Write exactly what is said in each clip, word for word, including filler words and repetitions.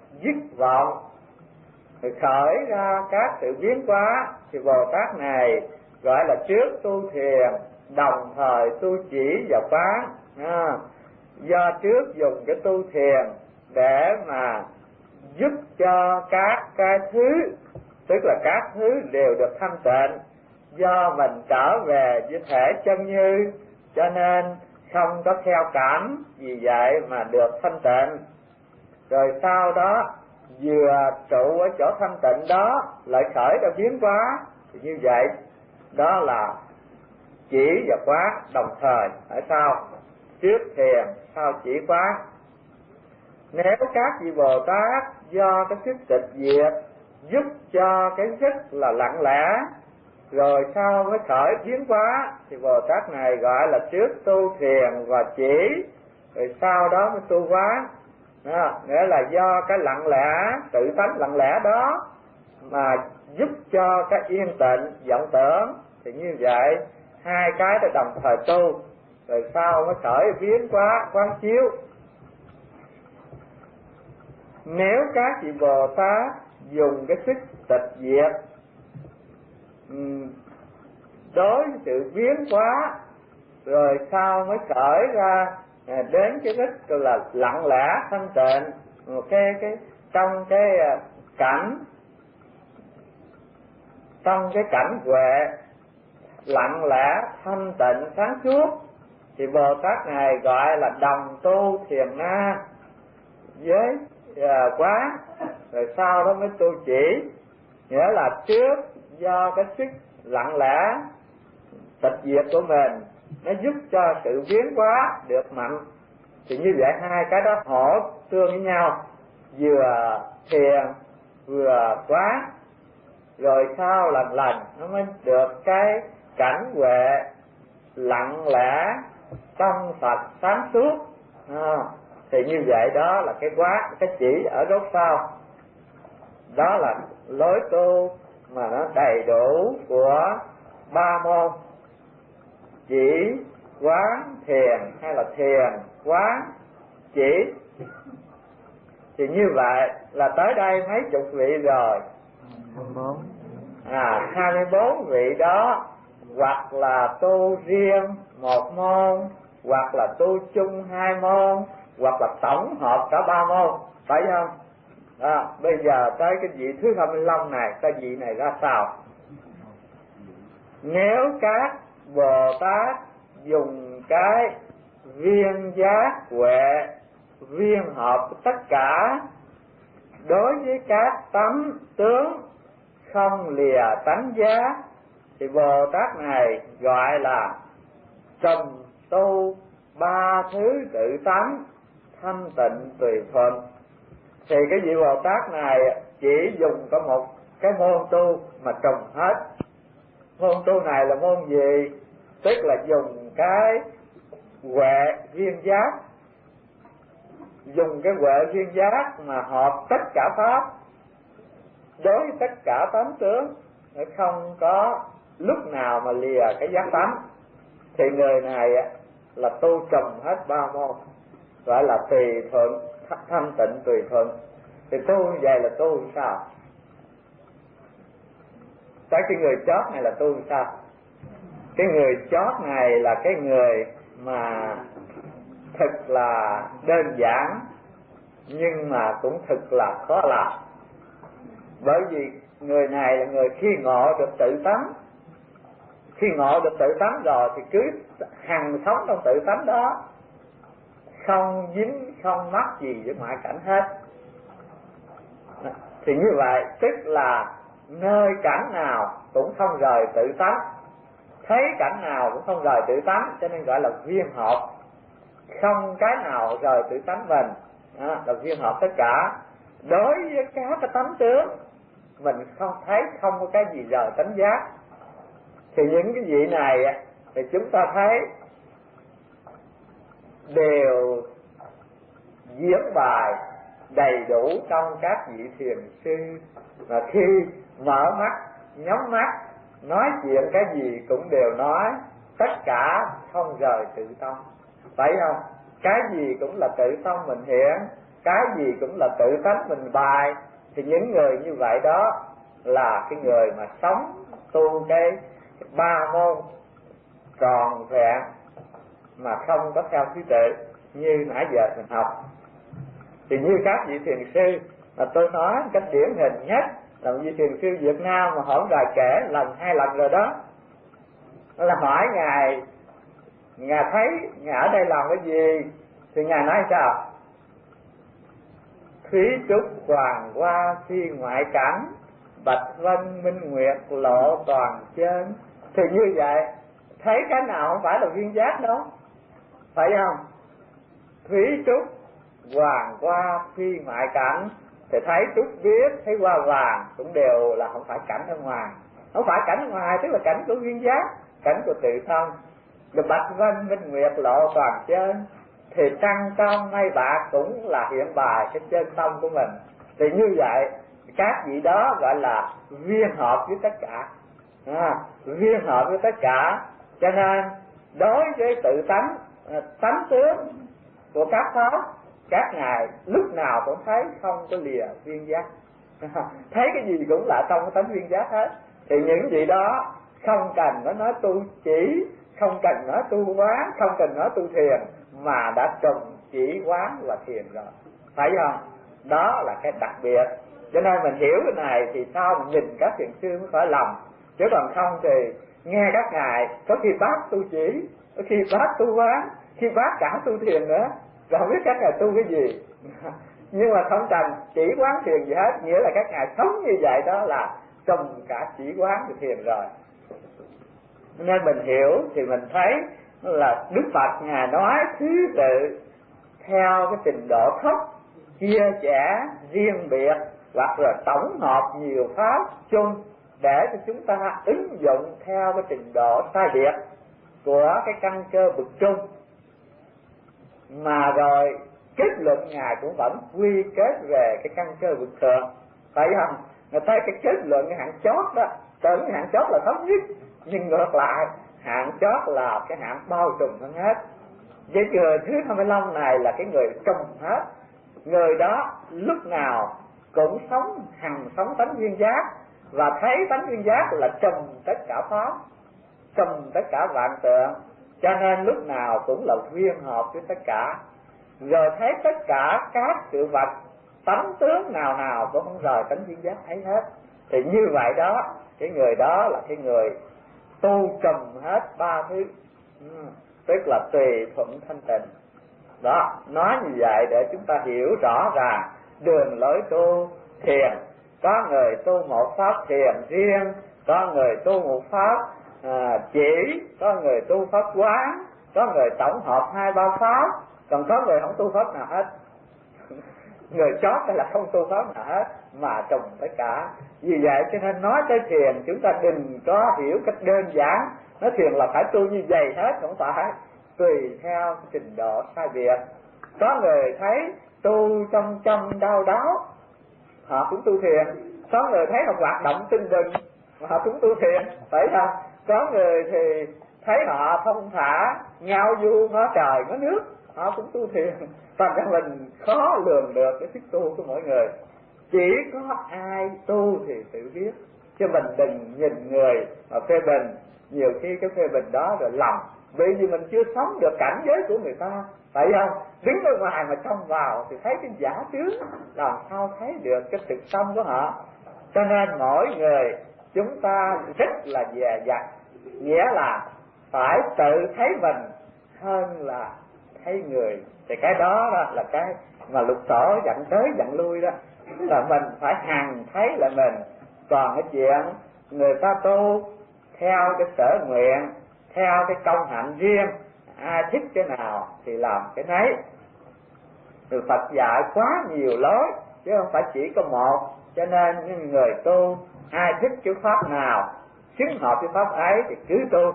dứt vọng, rồi khởi ra các sự biến hóa, thì Bồ Tát này gọi là trước tu thiền đồng thời tu chỉ và quán. À, do trước dùng cái tu thiền để mà giúp cho các cái thứ, tức là các thứ đều được thanh tịnh, do mình trở về với thể chân như, cho nên không có theo cảm, vì vậy mà được thanh tịnh. Rồi sau đó vừa trụ ở chỗ thanh tịnh đó lại khởi ra biến hóa, thì như vậy đó là chỉ và quán đồng thời. Tại sao? Trước thiền sau chỉ quán. Nếu các vị Bồ Tát do cái sức tịch diệt giúp cho cái sức là lặng lẽ, rồi sau mới khởi biến hóa, thì Bồ Tát này gọi là trước tu thiền và chỉ, rồi sau đó mới tu quán. Đó, nghĩa là do cái lặng lẽ, tự tánh lặng lẽ đó mà giúp cho cái yên tịnh vọng tưởng, thì như vậy hai cái đã đồng thời tu, rồi sau mới khởi biến hóa quán chiếu. Nếu các vị Bồ Tát dùng cái sức tịch diệt đối với sự biến hóa, rồi sau mới khởi ra đến cái rất là lặng lẽ thanh tịnh, một cái cái trong cái cảnh trong cái cảnh huệ lặng lẽ thanh tịnh sáng suốt, thì Bồ Tát này gọi là đồng tu thiền na với uh, quán, rồi sau đó mới tu chỉ. Nghĩa là trước do cái sức lặng lẽ tịch diệt của mình nó giúp cho sự biến hóa được mạnh, thì như vậy hai cái đó hỗ tương với nhau, vừa thiền vừa quán, rồi sau lần lần nó mới được cái cảnh huệ lặng lẽ trong sạch sáng suốt. À, thì như vậy đó là cái quán, cái chỉ ở đốt sau. Đó là lối tu mà nó đầy đủ của ba môn: chỉ, quán, thiền, hay là thiền, quán, chỉ. Thì như vậy là tới đây mấy chục vị rồi. À, hai mươi bốn vị đó hoặc là tu riêng một môn, hoặc là tu chung hai môn, hoặc là tổng hợp cả ba môn, phải không? À, bây giờ tới cái vị thứ hai mươi lăm này, cái vị này ra sao? Nếu các Bồ Tát dùng cái viên giác huệ viên hợp tất cả đối với các tánh tướng không lìa tánh giác, thì Bồ Tát này gọi là trùm tu ba thứ tự tánh thanh tịnh tùy thuận. Thì cái vị Bồ Tát này chỉ dùng có một cái môn tu mà trùm hết. Môn tu này là môn gì? Tức là dùng cái huệ duyên giác, dùng cái huệ duyên giác mà hợp tất cả pháp đối với tất cả tánh tướng, để không có lúc nào mà lìa cái giác tánh. Thì người này là tu trùm hết ba môn, gọi là tùy thuận, thanh tịnh tùy thuận. Thì tu như vậy là tu sao? Tới cái người chót này là tu sao? Cái người chót này là cái người mà thật là đơn giản, nhưng mà cũng thật là khó làm. Bởi vì người này là người khi ngộ được tự tánh, khi ngộ được tự tánh rồi thì cứ hằng sống trong tự tánh đó, không dính không mắc gì với ngoại cảnh hết. Thì như vậy tức là nơi cảnh nào cũng không rời tự tánh, thấy cảnh nào cũng không rời tự tánh, cho nên gọi là viên hợp, không cái nào rời tự tánh mình. Đó, là viên hợp tất cả. Đối với các cái tánh tướng mình không thấy không có cái gì rời tánh giác. Thì những cái vị này thì chúng ta thấy đều diễn bài đầy đủ trong các vị thiền sư, mà khi mở mắt nhắm mắt nói chuyện cái gì cũng đều nói, tất cả không rời tự tâm, phải không? Cái gì cũng là tự tâm mình hiện, cái gì cũng là tự tánh mình bài, thì những người như vậy đó là cái người mà sống tu cái, cái ba môn tròn vẹn mà không có theo thứ tự như nãy giờ mình học. Thì như các vị thiền sư mà tôi nói cách điển hình nhất là một vị thiền sư Việt Nam mà hổm rồi kể lần hai lần rồi đó, là hỏi ngài, ngài thấy ngài ở đây làm cái gì, thì ngài nói sao? Thúy trúc hoàng hoa phi ngoại cảnh, bạch vân minh nguyệt lộ toàn chân. Thì như vậy thấy cái nào không phải là duyên giác đâu, phải không? Thúy trúc hoàng hoa phi ngoại cảnh, thì thấy trúc biếc, thấy hoa vàng cũng đều là không phải cảnh ở ngoài, không phải cảnh ở ngoài, tức là cảnh của duyên giác, cảnh của tự thân. Rồi bạch vân minh nguyệt lộ toàn chân, thì trăng trong mây bạc cũng là hiện bài cái chân tâm của mình. Thì như vậy các vị đó gọi là viên hợp với tất cả, à, viên hợp với tất cả. Cho nên đối với tự tánh, tánh tướng của các pháp, các ngài lúc nào cũng thấy không có lìa viên giác, thấy cái gì cũng là trong cái tánh viên giác hết. Thì những vị đó không cần nó nói tu chỉ, không cần nói tu quán, không cần nói tu thiền, mà đã trùng chỉ quán và thiền rồi, phải không? Đó là cái đặc biệt. Cho nên mình hiểu cái này thì sao mình nhìn các thiền sư mới phải lầm, chứ còn không thì nghe các ngài có khi bác tu chỉ, có khi bác tu quán, khi bác cả tu thiền nữa, rồi không biết các ngài tu cái gì. Nhưng mà không cần chỉ quán thiền gì hết, nghĩa là các ngài sống như vậy đó là trùng cả chỉ quán và thiền rồi. Nên mình hiểu thì mình thấy là Đức Phật ngài nói thứ tự theo cái trình độ thấp, chia sẻ riêng biệt, hoặc là tổng hợp nhiều pháp chung để cho chúng ta ứng dụng theo cái trình độ sai biệt của cái căn cơ bậc trung. Mà rồi kết luận ngài cũng vẫn quy kết về cái căn cơ bậc thượng, phải không? Người thấy cái kết luận cái hạng chót đó, tưởng cái hạng chót là thấp nhất, nhưng ngược lại hạng chót là cái hạng bao trùm hơn hết. Với người thứ hai mươi lăm này là cái người trùm hết. Người đó lúc nào cũng sống hằng sống tánh duyên giác, và thấy tánh duyên giác là trùm tất cả pháp, trùm tất cả vạn tượng, cho nên lúc nào cũng là viên hợp với tất cả. Rồi thấy tất cả các sự vật tánh tướng nào nào cũng không rời tánh duyên giác thấy hết. Thì như vậy đó, cái người đó là cái người tu trùm hết ba thứ, ừ, tức là tùy thuận thanh tịnh. Đó, nói như vậy để chúng ta hiểu rõ ràng đường lối tu thiền. Có người tu một pháp thiền riêng, có người tu một pháp à, chỉ, có người tu pháp quán, có người tổng hợp hai ba pháp, còn có người không tu pháp nào hết. Người chót đây là không tu pháp nào hết mà trùng tất cả. Vì vậy cho nên nói tới thiền chúng ta đừng có hiểu cách đơn giản, nói thiền là phải tu như vậy hết, không phải, tùy theo trình độ sai biệt. Có người thấy tu trong trong đau đáo, họ cũng tu thiền. Có người thấy họ hoạt động tinh đình, họ cũng tu thiền, phải không? Có người thì thấy họ thông thả, ngao du ngó trời ngó nước, họ cũng tu thiền. Thành ra mình khó lường được cái thức tu của mỗi người. Chỉ có ai tu thì tự biết, chứ mình đừng nhìn người mà phê bình. Nhiều khi cái phê bình đó rồi lầm, bởi vì mình chưa sống được cảnh giới của người ta, phải không? Đứng ở ngoài mà trông vào thì thấy cái giả tướng, làm sao thấy được cái thực tâm của họ. Cho nên mỗi người chúng ta rất là dè dặt, nghĩa là phải tự thấy mình hơn là thấy người. Thì cái đó, đó là cái mà lục tổ dẫn tới dẫn lui đó, là mình phải hằng thấy là mình. Còn cái chuyện người ta tu theo cái sở nguyện, theo cái công hạnh riêng, ai thích cái nào thì làm cái nấy. Rồi Phật dạy quá nhiều lối chứ không phải chỉ có một, cho nên những người tu ai thích cái pháp nào xứng hợp với pháp ấy thì cứ tu.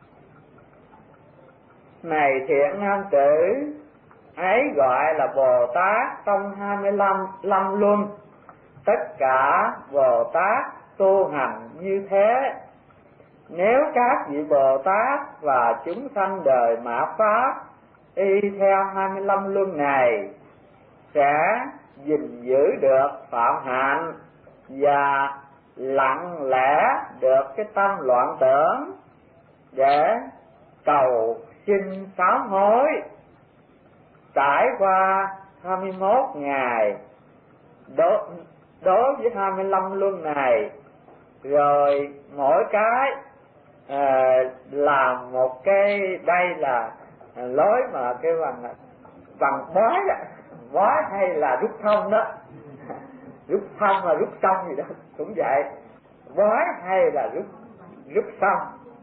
Này thiện nam tử, ấy gọi là Bồ Tát trong hai mươi lăm lâm luân. Tất cả Bồ Tát tu hành như thế. Nếu các vị Bồ Tát và chúng sanh đời mạt pháp y theo hai mươi lăm luân này, sẽ gìn giữ được phạm hạnh và lặng lẽ được cái tâm loạn tưởng để cầu xin sám hối. Trải qua hai mươi mốt ngày đối, đối với hai mươi lăm luân này, rồi mỗi cái à, làm một cái, đây là lối mà cái bằng bằng bói đó, bói hay là rút thông đó, rút thông là rút xong gì đó cũng vậy, bói hay là rút rút xong.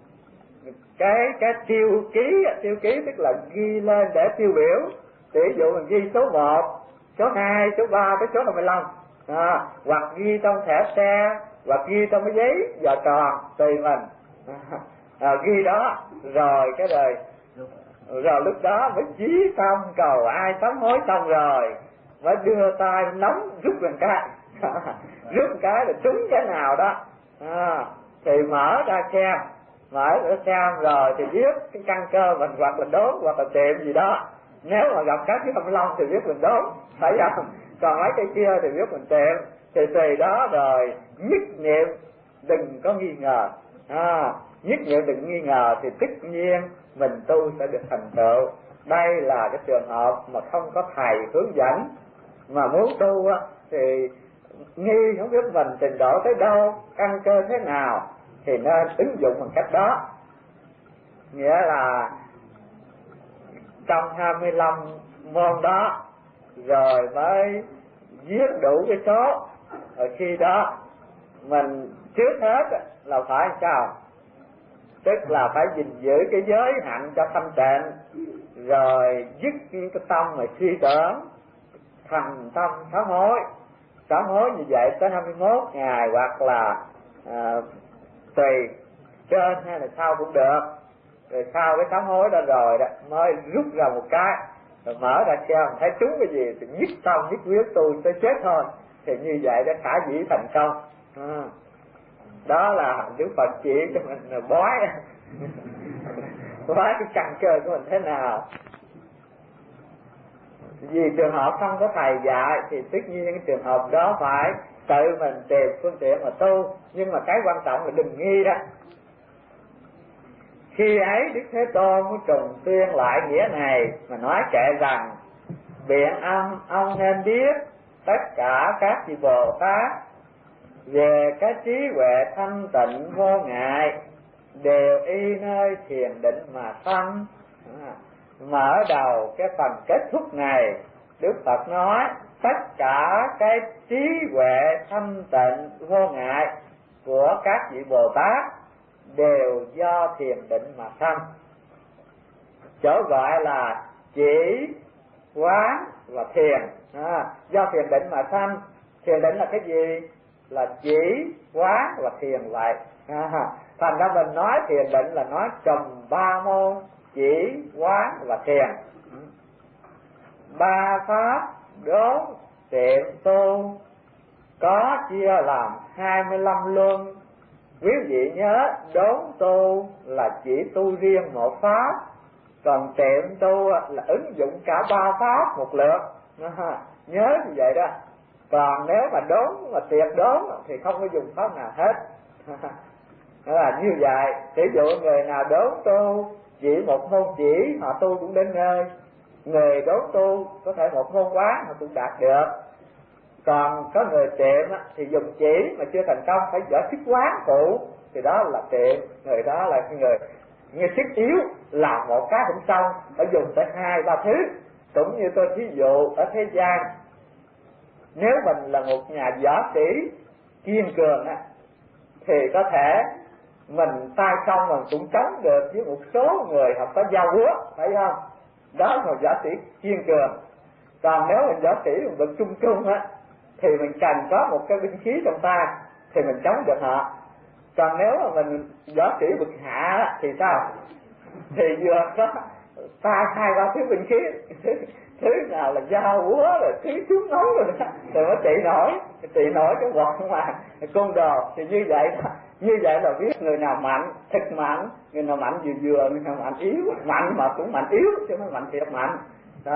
Cái cái tiêu ký, tiêu ký tức là ghi lên để tiêu biểu. Ví dụ mình ghi số một, số hai, số ba tới số hai mươi lăm, à, hoặc ghi trong thẻ xe, hoặc ghi trong cái giấy giò tròn tùy mình, à, à, ghi đó rồi cái rồi rồi lúc đó mới chí xong cầu ai sám hối xong rồi mới đưa tay nắm rút một cái rút một cái là trúng cái nào đó, à, thì mở ra xem, mở ra xem rồi thì viết cái căn cơ mình, hoặc là đốn hoặc là tiệm gì đó. Nếu mà gặp các thứ hai mươi lăm thì viết mình đốn, phải không? Còn mấy cái kia thì viết mình tiệm. Thì tùy đó rồi nhất niệm đừng có nghi ngờ, à, nhất niệm đừng nghi ngờ thì tất nhiên mình tu sẽ được thành tựu. Đây là cái trường hợp mà không có thầy hướng dẫn, mà muốn tu á thì nghi không biết mình trình độ tới đâu, căn cơ thế nào thì nên ứng dụng bằng cách đó. Nghĩa là trong hai mươi lăm môn đó rồi mới viết đủ cái số. Rồi khi đó mình trước hết là phải sao? Tức là phải gìn giữ cái giới hạnh cho thanh tịnh, rồi dứt những cái tâm mà suy tưởng, thành tâm sám hối. Sám hối như vậy tới hai mươi mốt ngày, hoặc là à, tùy trên hay là sau cũng được. Rồi sau cái sám hối đó rồi đó mới rút ra một cái, rồi mở ra xem thấy trúng cái gì thì nhất tâm nhất quyết tu tới chết thôi. Thì như vậy đã khả dĩ thành công. À, đó là Đức Phật chỉ cho mình là bói bói cái căn cơ của mình thế nào. Vì trường hợp không có thầy dạy thì tất nhiên cái trường hợp đó phải tự mình tìm phương tiện mà tu. Nhưng mà cái quan trọng là đừng nghi đó. Khi ấy Đức Thế Tôn mới trùng tuyên lại nghĩa này mà nói kệ rằng: biện âm ông nên biết tất cả các vị Bồ Tát về cái trí huệ thanh tịnh vô ngại đều y nơi thiền định mà sanh. À, mở đầu cái phần kết thúc này, Đức Phật nói tất cả cái trí huệ thanh tịnh vô ngại của các vị Bồ Tát đều do thiền định mà sanh. Chỗ gọi là chỉ, quán và thiền, à, do thiền định mà sanh. Thiền định là cái gì? Là chỉ, quán và thiền vậy. À, thành ra mình nói thiền định là nói trùm ba môn chỉ, quán và thiền. Ba pháp đốn tiệm tu có chia làm hai mươi lăm luân. Quý vị nhớ đốn tu là chỉ tu riêng một pháp, còn tiệm tu là ứng dụng cả ba pháp một lượt. À, nhớ như vậy đó. Còn nếu mà đốn mà tuyệt đốn thì không có dùng pháp nào hết. Đó là như vậy. Ví dụ người nào đốn tu chỉ một môn chỉ, họ tu cũng đến nơi. Người đốn tu có thể một môn quán họ cũng đạt được. Còn có người tiệm thì dùng chỉ mà chưa thành công, phải giỏi sức quán phụ, thì đó là tiệm. Người đó là người như sức yếu, làm một cái cũng xong, phải dùng tới hai ba thứ. Cũng như tôi thí dụ ở thế gian, nếu mình là một nhà võ sĩ kiên cường á, thì có thể mình tay không mình cũng chống được với một số người học có dao búa, phải không? Đó là một võ sĩ kiên cường. Còn nếu mình võ sĩ mình bậc trung trung á, thì mình cần có một cái binh khí trong tay thì mình chống được họ. Còn nếu mà mình võ sĩ bậc hạ á, thì sao? Thì vừa có tay hai ba thứ binh khí, thứ nào là dao búa rồi thứ súng nóng rồi đó, rồi mới trị nổi, trị nổi cái vọt mà côn đồ. Thì như vậy đó, như vậy là biết người nào mạnh, thực mạnh, người nào mạnh vừa vừa, người nào mạnh yếu, mạnh mà cũng mạnh yếu chứ không mạnh thiệt mạnh. Đó,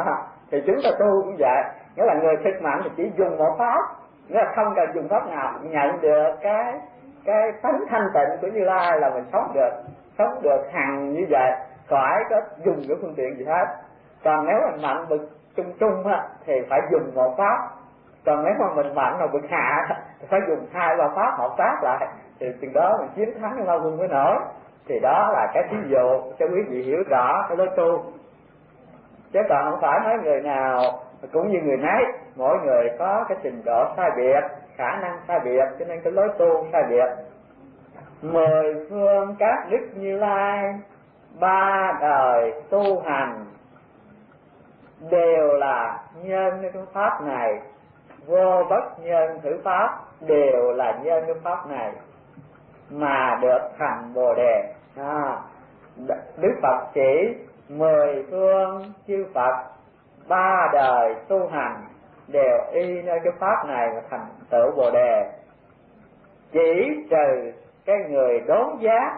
Thì chúng ta tu cũng vậy, nghĩa là người thực mạnh thì chỉ dùng một pháp, nghĩa là không cần dùng pháp nào, nhận được cái cái tánh thanh tịnh của Như Lai là mình sống được, sống được hằng như vậy, khỏi có dùng cái phương tiện gì hết. Còn nếu mình mạnh bực trung trung á, thì phải dùng một pháp. Còn nếu mà mình mạnh mà bực hạ thì phải dùng hai ba pháp hợp tác lại, thì từ đó mình chiến thắng cái ma quân mới nổi. Thì đó là cái ví dụ cho quý vị hiểu rõ cái lối tu. Chứ còn không phải nói người nào cũng như người nấy, mỗi người có cái trình độ sai biệt, khả năng sai biệt, cho nên cái lối tu sai biệt. Mười phương các đức Như Lai, ba đời tu hành đều là nhân cái pháp này, vô bất nhân thử pháp đều là nhân cái pháp này mà được thành Bồ Đề. À, Đức Phật chỉ mười phương chư Phật ba đời tu hành đều y nơi cái pháp này mà thành tựu Bồ Đề, chỉ trừ cái người đốn giác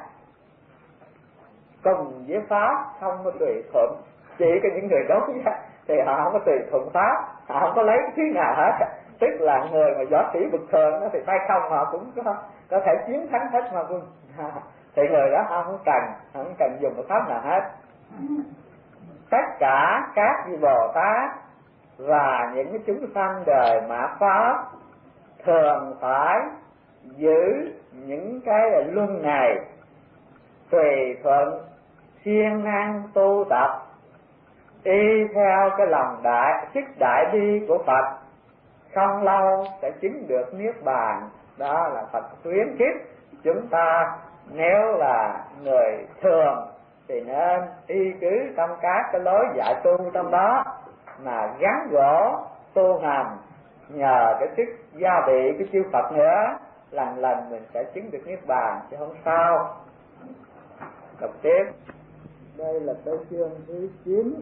cùng với pháp không có tùy thuận. Chỉ có những người đốn giác thì họ không có tùy thuận pháp, họ không có lấy cái thứ nào hết. Tức là người mà võ sĩ bực thường đó thì tay không họ cũng có có thể chiến thắng hết mà quân. Thì người đó họ không cần không cần dùng cái pháp nào hết. Tất cả các vị Bồ Tát và những cái chúng sanh đời mạt pháp thường phải giữ những cái luân này, tùy thuận siêng năng tu tập, y theo cái lòng đại sức đại bi của Phật, không lâu sẽ chứng được niết bàn. Đó là Phật khuyến khích chúng ta, nếu là người thường thì nên y cứ trong các cái lối dạy tu trong đó mà gắn gỗ tu hành, nhờ cái sức gia vị cái chư Phật nữa, lần lần mình sẽ chứng được niết bàn chứ không sao. Đọc tiếp. Đây là cái chương thứ chín.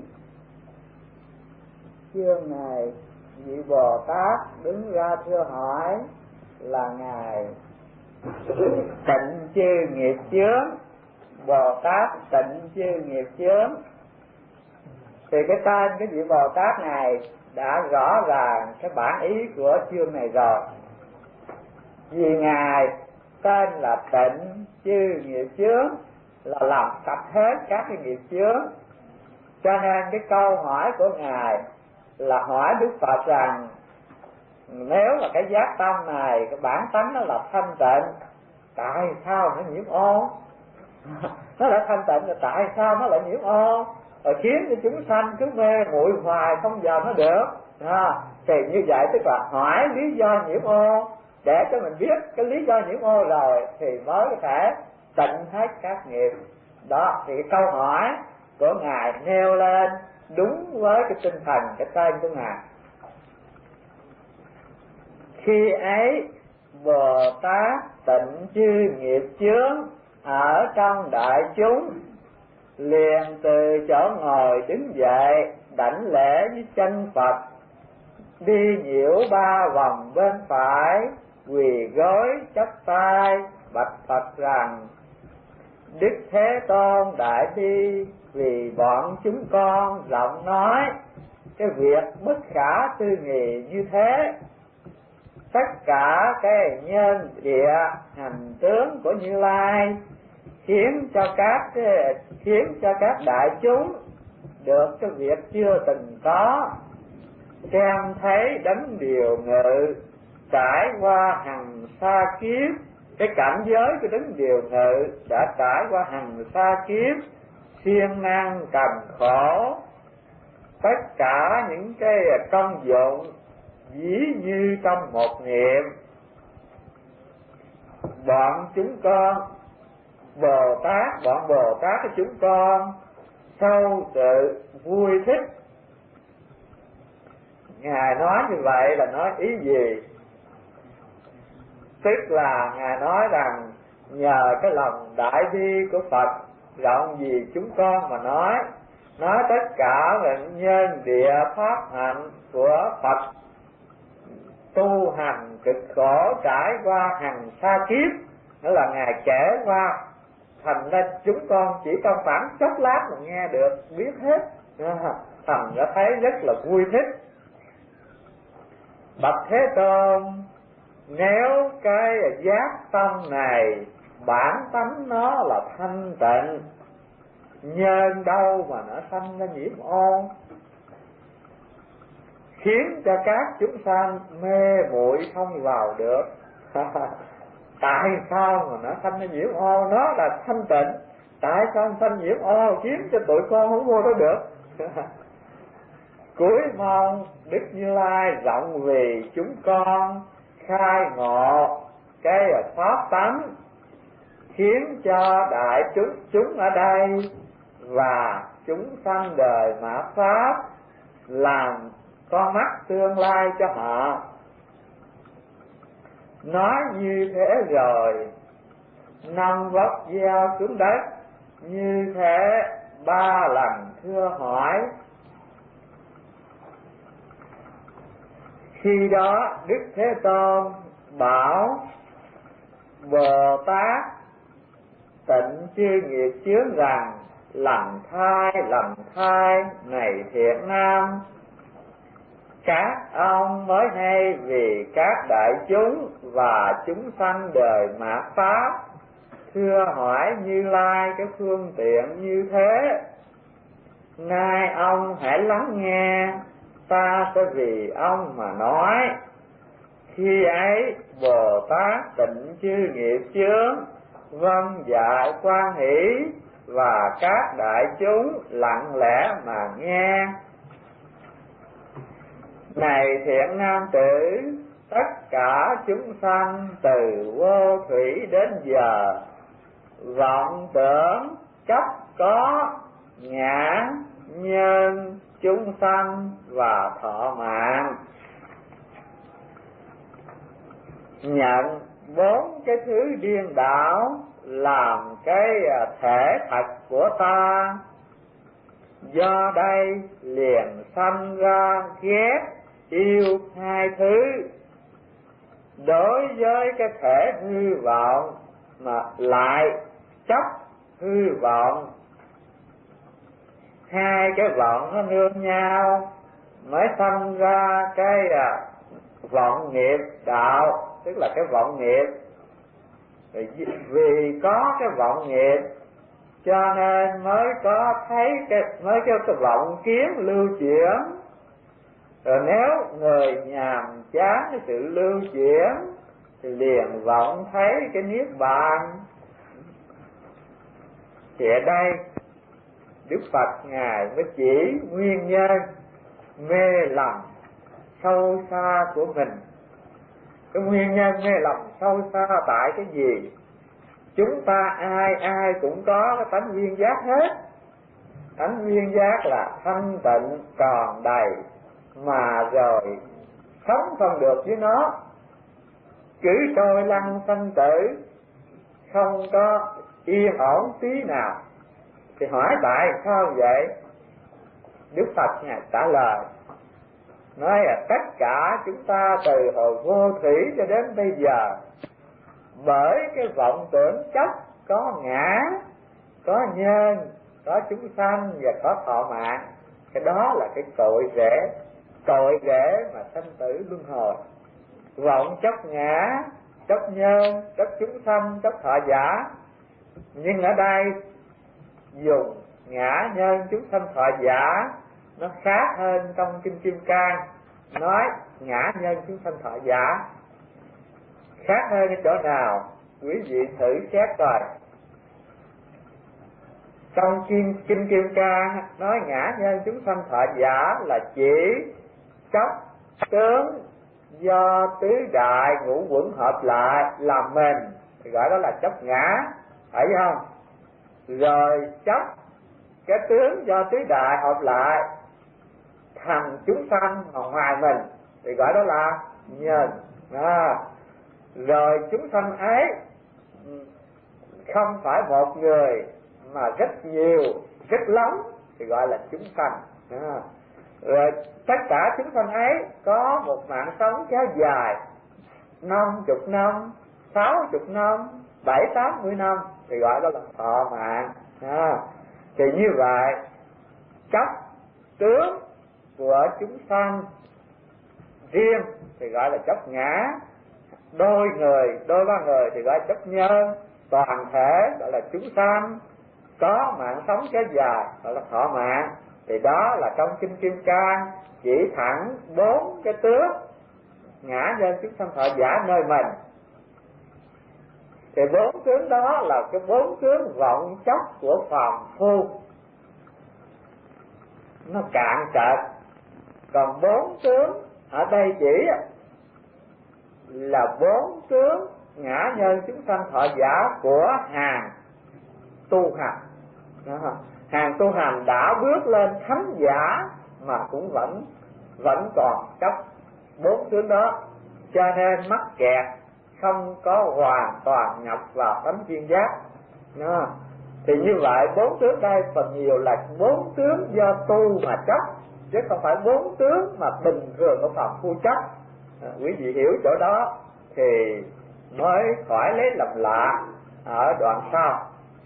Chương này vị Bồ Tát đứng ra thưa hỏi là ngài Tịnh Chư Nghiệp Chướng. Bồ Tát Tịnh Chư Nghiệp Chướng thì cái tên cái vị Bồ Tát này đã rõ ràng cái bản ý của chương này rồi. Vì ngài tên là Tịnh Chư Nghiệp Chướng, là làm sạch hết các cái nghiệp chướng, cho nên cái câu hỏi của ngài là hỏi Đức Phật rằng nếu là cái giác tâm này, cái bản tánh nó là thanh tịnh, tại sao nó nhiễm ô? Nó đã thanh tịnh rồi tại sao nó lại nhiễm ô, rồi khiến cho chúng sanh cứ mê muội hoài không giờ nó được. À, thì như vậy tức là hỏi lý do nhiễm ô, để cho mình biết cái lý do nhiễm ô rồi thì mới có thể tịnh hết các nghiệp. Đó thì cái câu hỏi của ngài nêu lên đúng với cái tinh thần cái tên của ngài. Khi ấy Bồ Tát Tịnh Chư Nghiệp Chướng ở trong đại chúng, liền từ chỗ ngồi đứng dậy đảnh lễ với chân Phật, đi nhiễu ba vòng bên phải, quỳ gối chắp tay bạch Phật rằng: Đức Thế Tôn đại bi, vì bọn chúng con giọng nói cái việc bất khả tư nghị như thế, tất cả cái nhân địa hành tướng của Như Lai khiến cho các cái, khiến cho các đại chúng được cái việc chưa từng có, xem thấy đấng điều ngự trải qua hằng sa kiếp. Cái cảnh giới của đấng điều ngự đã trải qua hằng sa kiếp, siêng năng cần khổ, tất cả những cái công dụng dĩ như trong một niệm. Bọn chúng con Bồ Tát, bọn Bồ Tát của chúng con sâu tự vui thích. Ngài nói như vậy là nói ý gì? Tức là ngài nói rằng nhờ cái lòng đại bi của Phật rộng vì chúng con mà nói, nói tất cả về nhân địa pháp hạnh của Phật tu hành cực khổ trải qua hằng sa kiếp, đó là ngài kể qua, thành ra chúng con chỉ trong khoảng chốc lát mà nghe được biết hết. Thần đã thấy rất là vui thích. Bạch Thế Tôn, nếu cái giác tâm này bản tánh nó là thanh tịnh, nhân đâu mà nó sanh ra nhiễm ô, khiến cho các chúng sanh mê muội không vào được. Tại sao mà nó sanh ra nhiễm ô? Nó là thanh tịnh, tại sao sanh nhiễm ô khiến cho tụi con không vô đó được? Cuối mong Đức Như Lai rộng vì chúng con khai ngộ cái pháp tánh, khiến cho đại chúng chúng ở đây và chúng sanh đời mạt pháp làm con mắt tương lai cho họ. Nói như thế rồi, năm vấp gieo xuống đất, như thế ba lần thưa hỏi. Khi đó Đức Thế Tôn bảo Bồ Tát tịnh chư nghiệp chướng rằng: lầm thai lầm thai này thiện nam, các ông mới hay vì các đại chúng và chúng sanh đời mạt pháp thưa hỏi Như Lai cái phương tiện như thế. Nay ông hãy lắng nghe, ta sẽ vì ông mà nói. Khi ấy Bồ Tát tịnh chư nghiệp chướng vâng dạy quan hỷ, và các đại chúng lặng lẽ mà nghe. Này thiện nam tử, tất cả chúng sanh từ vô thủy đến giờ, vọng tưởng chấp có ngã nhân chúng sanh và thọ mạng, nhận bốn cái thứ điên đảo làm cái thể thật của ta. Do đây liền sanh ra ghét yêu hai thứ. Đối với cái thể hư vọng mà lại chấp hư vọng, hai cái vọng nó nương nhau mới sanh ra cái vọng nghiệp đạo, tức là cái vọng nghiệp. Vì có cái vọng nghiệp cho nên mới có thấy cái mới có cái vọng kiến lưu chuyển. Rồi nếu người nhàm chán cái sự lưu chuyển thì liền vọng thấy cái niết bàn. Thì ở đây Đức Phật Ngài mới chỉ nguyên nhân mê lầm sâu xa của mình. Cái nguyên nhân mê lầm sâu xa tại cái gì? Chúng ta ai ai cũng có cái tánh duyên giác hết. Tánh duyên giác là thanh tịnh tròn đầy, mà rồi sống không được với nó, cứ trôi lăn sanh tử, không có yên ổn tí nào. Thì hỏi tại sao vậy? Đức Phật Ngài trả lời, nói là tất cả chúng ta từ hồi vô thủy cho đến bây giờ, bởi cái vọng tưởng chấp có ngã, có nhân, có chúng sanh và có thọ mạng. Cái đó là cái tội rễ, tội rễ mà sanh tử luân hồi. Vọng chấp ngã, chấp nhân, chấp chúng sanh, chấp thọ giả. Nhưng ở đây dùng ngã nhân chúng sanh thọ giả nó khác hơn trong Kinh Kim Cang. Nói ngã nhân chúng sanh thọ giả khác hơn cái chỗ nào? Quý vị thử xét coi. Trong Kinh, Kinh Kim Cang nói ngã nhân chúng sanh thọ giả là chỉ chấp tướng do tứ đại ngũ quẩn hợp lại làm mình, thì gọi đó là chấp ngã, phải không? Rồi chấp cái tướng do tứ đại hợp lại thành chúng sanh ở ngoài mình, thì gọi đó là nhân. À, rồi chúng sanh ấy không phải một người mà rất nhiều, rất lắm, thì gọi là chúng sanh. À, rồi tất cả chúng sanh ấy có một mạng sống kéo dài năm chục năm, sáu chục năm, bảy tám mươi năm, thì gọi đó là thọ mạng. À, thì như vậy chấp tướng của chúng sanh riêng thì gọi là chấp ngã, đôi người, đôi ba người thì gọi là chấp nhân, toàn thể gọi là chúng sanh có mạng sống kéo dài gọi là thọ mạng. Thì đó là trong kinh Kim Cang chỉ thẳng bốn cái tướng ngã nhân chúng sanh thọ giả nơi mình. Thì bốn tướng đó là cái bốn tướng vọng chấp của phàm phu, nó cạn trệt. Còn bốn tướng ở đây chỉ là bốn tướng ngã nhân chúng sanh thọ giả của hàng tu hành. Đó. Hàng tu hành đã bước lên thánh giả mà cũng vẫn vẫn còn chấp bốn tướng đó, cho nên mắc kẹt, không có hoàn toàn nhập vào tánh viên giác. Đó. Thì như vậy bốn tướng đây phần nhiều là bốn tướng do tu mà chấp, chứ không phải bốn tướng mà bình thường của phàm phu chấp. À, quý vị hiểu chỗ đó thì mới khỏi lấy làm lạ ở đoạn sau.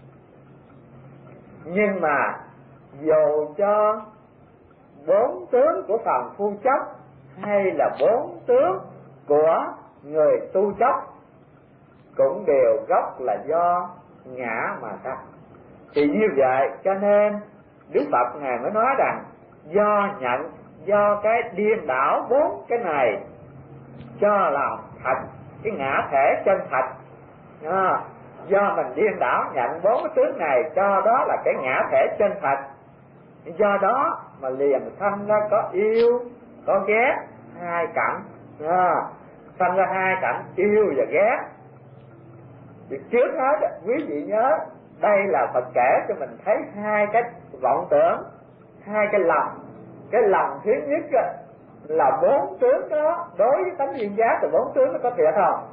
Nhưng mà dù cho bốn tướng của phàm phu chấp hay là bốn tướng của người tu chấp cũng đều gốc là do ngã mà ra. Thì như vậy cho nên Đức Phật Ngài mới nói rằng do nhận, do cái điên đảo bốn cái này cho là thật, cái ngã thể chân thật. À, do mình điên đảo nhận bốn cái tướng này cho đó là cái ngã thể chân thật, do đó mà liền sanh ra có yêu có ghét hai cảnh. À, sanh ra hai cảnh yêu và ghét. Thì trước hết quý vị nhớ đây là Phật kể cho mình thấy hai cái vọng tưởng, hai cái lòng. Cái lòng thứ nhất là bốn tướng đó đối với tánh duyên giác thì bốn tướng nó có thiệt không?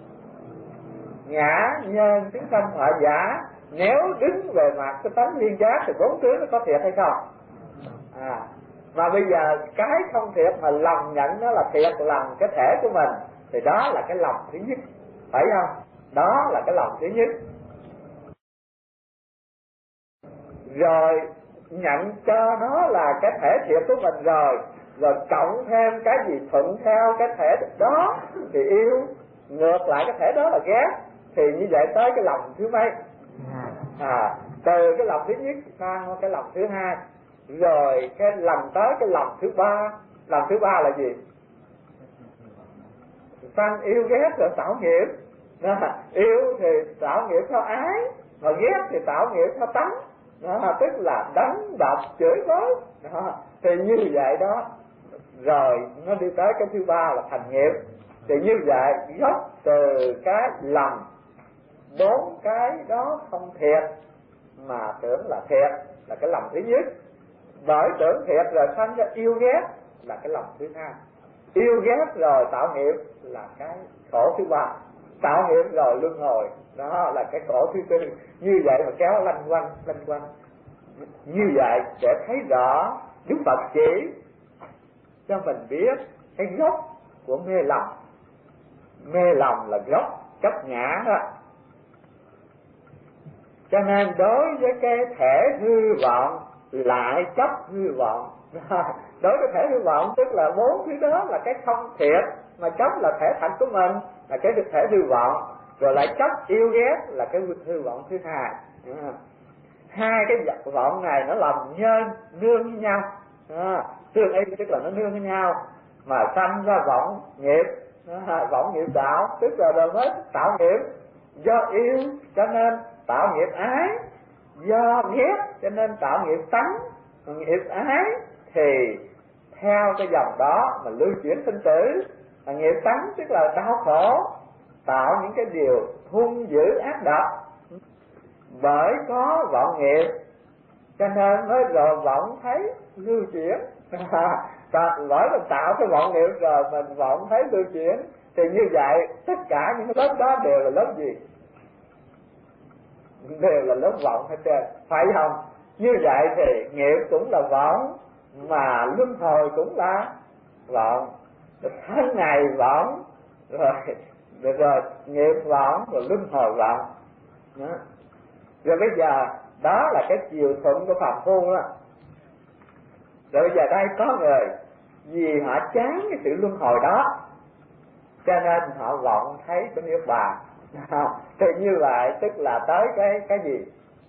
Ngã nhân chúng sanh thọ giả, nếu đứng về mặt cái tánh duyên giác thì bốn tướng nó có thiệt hay không? À, mà bây giờ cái không thiệt mà lòng nhận nó là thiệt lòng cái thể của mình thì đó là cái lòng thứ nhất, phải không? Đó là cái lòng thứ nhất. Rồi nhận cho nó là cái thể thiệt của mình rồi, rồi cộng thêm cái gì thuận theo cái thể đó thì yêu, ngược lại cái thể đó là ghét. Thì như vậy tới cái lòng thứ mấy? À, từ cái lòng thứ nhất sang cái lòng thứ hai, rồi cái lần tới cái lòng thứ ba. Lòng thứ ba là gì? Sanh yêu ghét rồi tạo nghiệp. Đó, yêu thì tạo nghiệp theo ái, mà ghét thì tạo nghiệp theo tánh. Đó, tức là đánh đập chửi bới. Đó, thì như vậy đó, rồi nó đi tới cái thứ ba là thành nghiệp. Thì như vậy gốc từ cái lòng bốn cái đó không thiệt mà tưởng là thiệt là cái lòng thứ nhất. Bởi tưởng thiệt rồi sanh ra yêu ghét là cái lòng thứ hai. Yêu ghét rồi tạo nghiệp là cái khổ thứ ba. Tạo nghiệp rồi luân hồi, đó là cái khổ thứ tư. Như vậy mà kéo lanh quanh lanh quanh như vậy để thấy rõ Đức Phật chỉ cho mình biết cái gốc của mê lầm. Mê lầm là gốc chấp ngã đó. Cho nên đối với cái thể hư vọng lại chấp hư vọng. Đối với thể hư vọng tức là bốn thứ đó là cái không thiệt, mà chấp là thể thật của mình là cái thể hư vọng, rồi lại chấp yêu ghét là cái hư vọng thứ hai. Hai cái vọng này nó làm nhân nương với nhau. À, tương y tức là nó nương với nhau mà sanh ra vọng nghiệp. À, vọng nghiệp đạo tức là đời mới tạo nghiệp. Do yêu cho nên tạo nghiệp ái, do ghét cho nên tạo nghiệp tánh. Nghiệp ái thì theo cái dòng đó mà lưu chuyển sinh tử. Và nghiệp tánh tức là đau khổ, tạo những cái điều hung dữ ác độc. Bởi có vọng nghiệp cho nên mới rồi vọng thấy lưu chuyển. Bởi mình tạo cái vọng nghiệp rồi mình vọng thấy lưu chuyển. Thì như vậy tất cả những cái lớp đó đều là lớp gì? Đều là lớp vọng hết trơn, phải không? Như vậy thì nghiệp cũng là vọng, mà luân hồi cũng là vọng. Thân này vọng, rồi, rồi, rồi nghiệp vọng, rồi luân hồi vọng. Đó. Rồi bây giờ đó là cái chiều thuận của phàm phu đó. Rồi bây giờ đây có người vì họ chán cái sự luân hồi đó cho nên họ vọng thấy cái niết bàn. Thì như vậy tức là tới cái cái gì?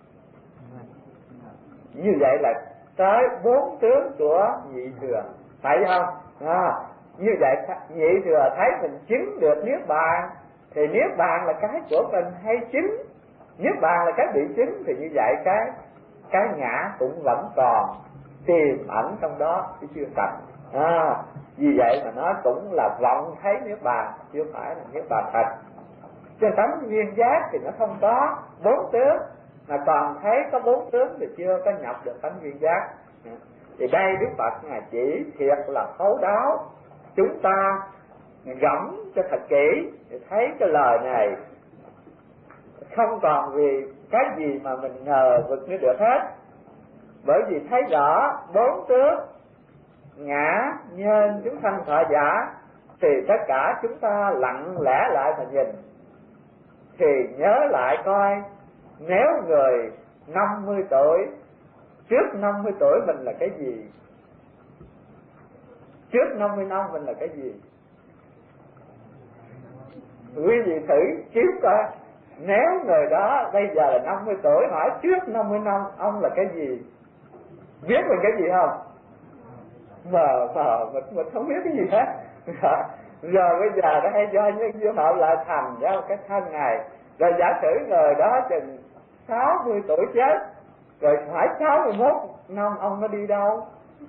Như vậy là tới bốn tướng của nhị thừa, phải không? À, như vậy nhị thừa thấy mình chứng được niết bàn, thì niết bàn là cái của mình hay chứng, niết bàn là cái bị chứng, thì như vậy cái cái ngã cũng vẫn còn tiềm ẩn trong đó chứ chưa sạch. À, vì vậy mà nó cũng là vọng thấy niết bàn, chưa phải là niết bàn thật. Trên tánh duyên giác thì nó không có bốn tướng, mà còn thấy có bốn tướng thì chưa có nhập được tánh duyên giác. Thì đây Đức Phật Ngài chỉ thiệt là thấu đáo, chúng ta gẫm cho thật kỹ để thấy cái lời này không còn vì cái gì mà mình ngờ vực nữa được hết. Bởi vì thấy rõ bốn tướng ngã nhân chúng sanh thọ giả, thì tất cả chúng ta lặng lẽ lại mà nhìn, thì nhớ lại coi, nếu người năm mươi tuổi, trước năm mươi tuổi mình là cái gì, trước năm mươi năm mình là cái gì? Quý vị thử kiếm coi, nếu người đó bây giờ là năm mươi tuổi, hỏi trước năm mươi năm ông là cái gì, biết mình cái gì không? Mờ mờ mình, mình không biết cái gì hết. Rồi bây giờ nó hay do những duyên hợp lại thành ra một cái thân này. Rồi giả sử người đó chừng sáu mươi tuổi chết, rồi phải sáu mươi mốt năm ông nó đi đâu?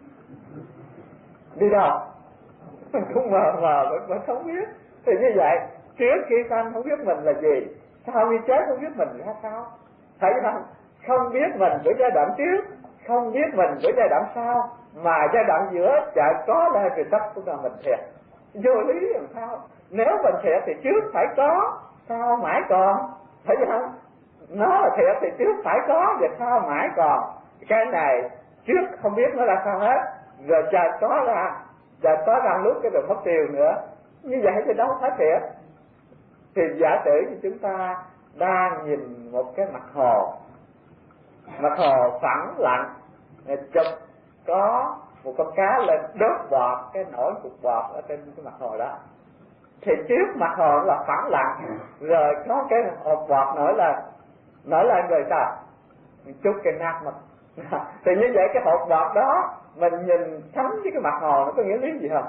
Đi đâu? Mình cũng mờ mờ mình, mình không biết. Thì như vậy, trước khi sanh không biết mình là gì, sau khi chết không biết mình là sao. Thấy không? Không biết mình của giai đoạn trước, không biết mình của giai đoạn sau, mà giai đoạn giữa chợt có lên thì tất cũng là mình thiệt. Vô lý làm sao? Nếu mình thiệt thì trước phải có, sao mãi còn? Thấy không? Nó là thiệt thì trước phải có, và sao mãi còn? Cái này trước không biết nó là sao hết, rồi chợt có ra, chợt có ra lúc cái rồi mất tiêu nữa. Như vậy thì đâu phải thiệt. Thì giả sử như chúng ta đang nhìn một cái mặt hồ, mặt hồ phẳng lặng, chụp có một con cá lên đốt bọt, cái nổi cục bọt ở trên cái mặt hồ đó, thì trước mặt hồ là phẳng lặng, rồi có cái hột bọt nổi lên, nổi lên rồi sao? Mình chút cái nát mặt. Thì như vậy cái hột bọt đó mình nhìn sánh với cái mặt hồ, nó có nghĩa lý gì không?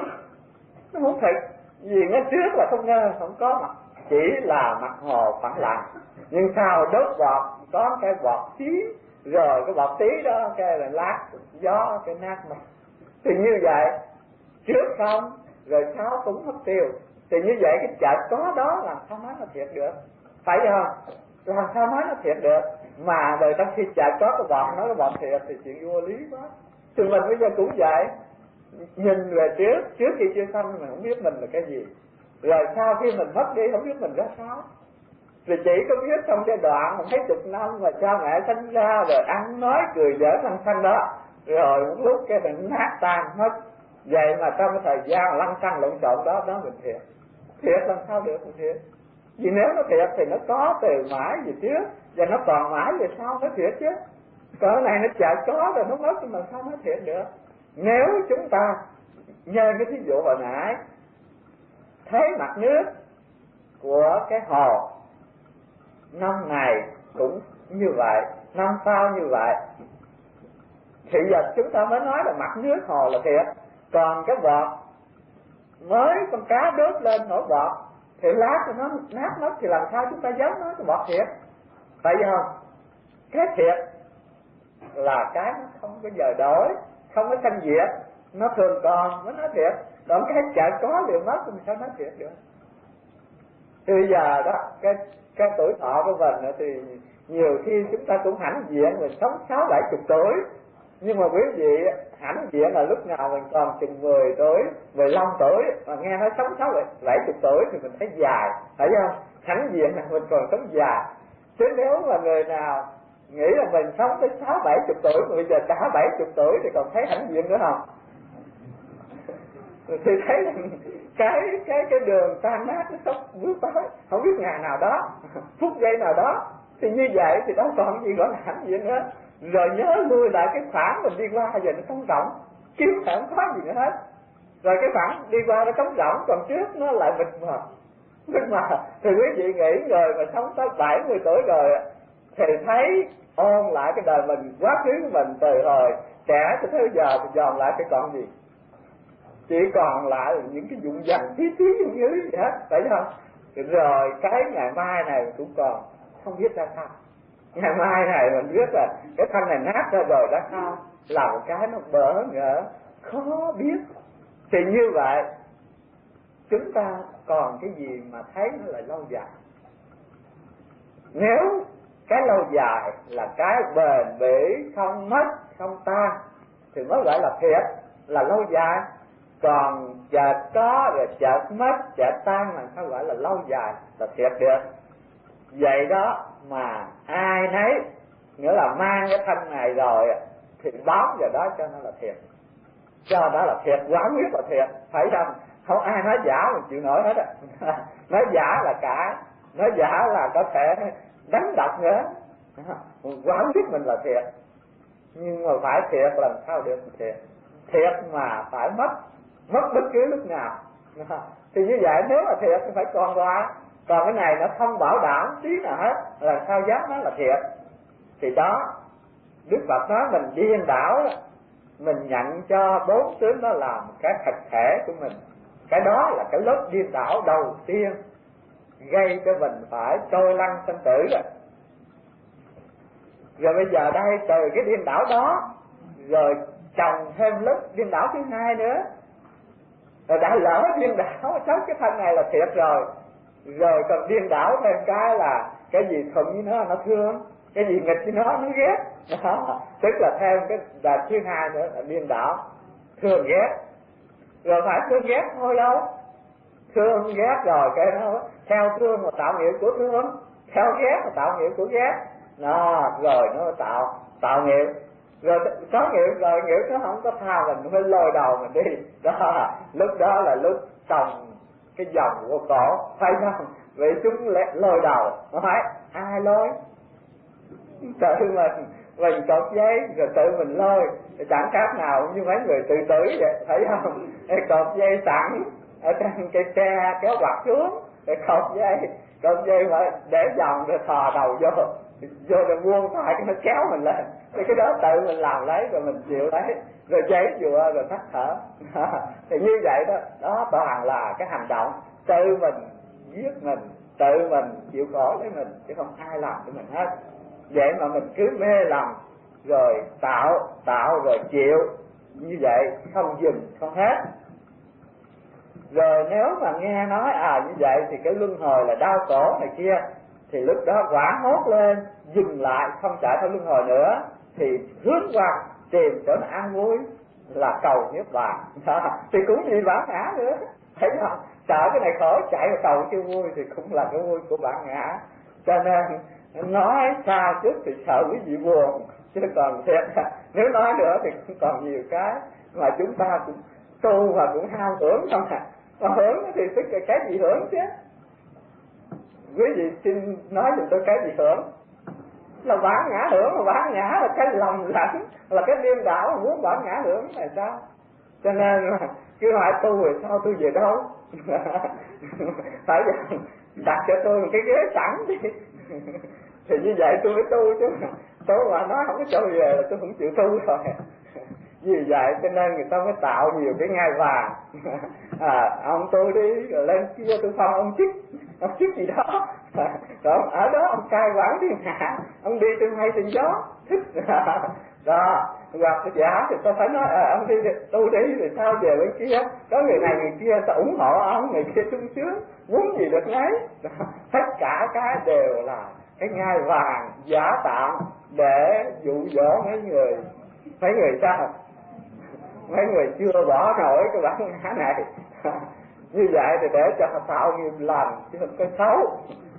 Nó không thật. Vì ngay trước là không ngờ, không có mặt, chỉ là mặt hồ phẳng lặng, nhưng sau đốt bọt có cái bọt tí, rồi cái bọt tí đó cái là lát gió cái nát mặt. Thì như vậy trước không, rồi sau cũng mất tiêu. Thì như vậy cái chợt có đó làm sao nói nó thiệt được, phải không? Làm sao nói nó thiệt được? Mà đời trong khi chợt có cái bọt nói cái bọt thiệt thì chuyện vô lý quá. Thì mình bây giờ cũng vậy, nhìn về trước, trước khi chưa sanh mình không biết mình là cái gì, rồi sau khi mình mất đi không biết mình ra sao. Thì chỉ có biết trong giai đoạn mấy chục năm mà cha mẹ sinh ra, rồi ăn nói cười giỡn lăng xăng đó, rồi một lúc cái mình nát tan mất. Vậy mà trong cái thời gian lăng xăng lộn xộn đó, đó mình thiệt. Thiệt làm sao được mình thiệt? Vì nếu nó thiệt thì nó có từ mãi về trước, và nó còn mãi về sau nó thiệt chứ. Còn cái này nó chợt có rồi nó mất, thì làm sao nó thiệt được? Nếu chúng ta nhờ cái thí dụ hồi nãy, thấy mặt nước của cái hồ năm này cũng như vậy, năm sau như vậy, thì giờ chúng ta mới nói là mặt nước hồ là thiệt. Còn cái bọt mới con cá đốt lên nổi bọt thì lát thì nó nát mất, thì làm sao chúng ta dám nói cái bọt thiệt? Tại vì không, cái thiệt là cái nó không có giờ đổi, không có sanh diệt, nó thường còn mới nói thiệt. Còn cái chợt có liền mất thì mình sao nói thiệt được? Thì bây giờ đó, cái cái tuổi thọ của mình thì nhiều khi chúng ta cũng hãnh diện mình sống sáu bảy chục tuổi, nhưng mà quý vị hãnh diện là lúc nào mình còn chừng mười tuổi, mười lăm tuổi, mà nghe nói sống sáu bảy chục tuổi thì mình thấy dài, phải không? Hãnh diện là mình còn sống dài. Chứ nếu mà người nào nghĩ là mình sống tới sáu bảy chục tuổi mà bây giờ cả bảy chục tuổi thì còn thấy hãnh diện nữa không? Thì thấy là cái cái cái đường tan nát nó sắp bước tới, không biết ngày nào đó, phút giây nào đó, thì như vậy thì đâu còn gì gọi là hãnh diện nữa. rồi nhớ lui lại cái khoảng mình đi qua giờ nó trống rỗng, kiếm không có gì nữa hết. Rồi cái khoảng đi qua nó trống rỗng, còn trước nó lại mịt mờ. Nhưng mà thì quý vị nghĩ người mà sống tới bảy mươi tuổi rồi thì thấy ôn lại cái đời mình, quá khứ của mình từ hồi trẻ cho tới giờ thì dòm lại cái còn gì? Chỉ còn lại là những cái dụng dằn tí tí như dưới vậy hết, phải không? Rồi cái ngày mai này cũng còn không biết ra sao. Ngày mai này mình biết là cái thân này nát ra rồi ra sao, là một cái nó bỡ ngỡ khó biết. Thì như vậy chúng ta còn cái gì mà thấy nó là lâu dài? Nếu cái lâu dài là cái bền bỉ, không mất, không tan thì mới gọi là thiệt, là lâu dài. Còn chợt có rồi chợt mất, chợt tan mà sao gọi là lâu dài, là thiệt được. Vậy đó mà ai nấy, nghĩa là mang cái thân này rồi thì bám vào đó cho nó là thiệt, cho đó là thiệt, quán quyết là thiệt, phải không? Không ai nói giả mà chịu nổi hết á. Nói giả là cả, nói giả là có thể đánh đập nữa. Quán quyết mình là thiệt, nhưng mà phải thiệt làm sao được thiệt? Thiệt mà phải mất, mất bất cứ lúc nào. Thì như vậy nếu mà thiệt thì phải còn qua. Còn cái này nó không bảo đảm tí nào hết, làm sao dám nói là thiệt? Thì đó, Đức Phật nói mình điên đảo, mình nhận cho bốn tướng đó là một cái thực thể của mình. Cái đó là cái lớp điên đảo đầu tiên gây cho mình phải trôi lăn sinh tử rồi. Rồi bây giờ đây từ cái điên đảo đó rồi chồng thêm lớp điên đảo thứ hai nữa. Rồi đã lỡ điên đảo sống cái thân này là thiệt rồi, rồi còn điên đảo thêm cái là cái gì thuận với nó nó thương, cái gì nghịch với nó nó ghét. Đó, tức là thêm cái đợt thứ hai nữa là điên đảo thương ghét. Rồi phải thương ghét thôi đâu, thương ghét rồi cái nó theo thương mà tạo nghiệp của thương, theo ghét mà tạo nghiệp của ghét. Đó, rồi nó tạo tạo nghiệp, rồi có nghiệp rồi nghiệp nó không có tha mình phải lôi đầu mình đi. Đó, lúc đó là lúc trồng cái dòng của cổ, phải không? Vậy chúng lôi đầu, không phải ai lôi? Tự mình, mình cột giấy rồi tự mình lôi, chẳng khác nào như mấy người tự tử vậy, thấy không? Cột dây sẵn ở trên cây tre kéo quạt xuống, rồi cột dây, cột dây mà để vòng rồi thò đầu vô, vô rồi buông tay cái nó kéo mình lên. Thì cái đó tự mình làm lấy rồi mình chịu lấy, rồi giấy dùa rồi tắt thở. Thì như vậy đó, đó toàn là cái hành động tự mình giết mình, tự mình chịu khổ lấy mình, chứ không ai làm cho mình hết. Vậy mà mình cứ mê lầm rồi tạo, tạo rồi chịu, như vậy không dừng không hết. Rồi nếu mà nghe nói à như vậy thì cái luân hồi là đau khổ này kia, thì lúc đó hoảng hốt lên, dừng lại không chạy theo luân hồi nữa, thì hướng qua tìm chỗ an vui là cầu niết bàn. Thì cũng như bản ngã nữa, thấy không? Sợ cái này khổ chạy vào cầu chưa vui thì cũng là cái vui của bản ngã. Cho nên nói xa trước thì sợ quý vị buồn, chứ còn thiệt nếu nói nữa thì cũng còn nhiều cái mà chúng ta cũng tu và cũng ham hưởng không à. Mà hưởng thì tức là cái gì hưởng chứ? Quý vị xin nói giùm tôi cái gì hưởng? Là bản ngã hưởng, mà bản ngã là cái lầm lẫn, là cái điên đảo, mà muốn bản ngã hưởng là sao? Cho nên là cứ hỏi tu rồi sao tôi về đâu? Phải đặt cho tôi một cái ghế sẵn đi. Thì như vậy tôi mới tu chứ. Tôi mà nói không có cho về là tôi không chịu tu rồi. Vì vậy cho nên người ta mới tạo nhiều cái ngai vàng. À, ông tôi đi rồi lên kia tôi phong ông chức, ông chức gì đó. Rồi ở đó ông cai quản thiên hạ, ông đi trên mây trên gió, thích. Đó, gặp cái giả thì tôi phải nói à, ông đi tu đi rồi sao về bên kia, có người này người kia ta ủng hộ ông, người kia sung sướng, muốn gì được nấy. Tất cả cái đều là cái ngai vàng giả tạm để dụ dỗ mấy người, mấy người sao? Mấy người chưa bỏ nổi cái bản ngã này. Như vậy thì để cho tạo nghiệp lành chứ không có xấu.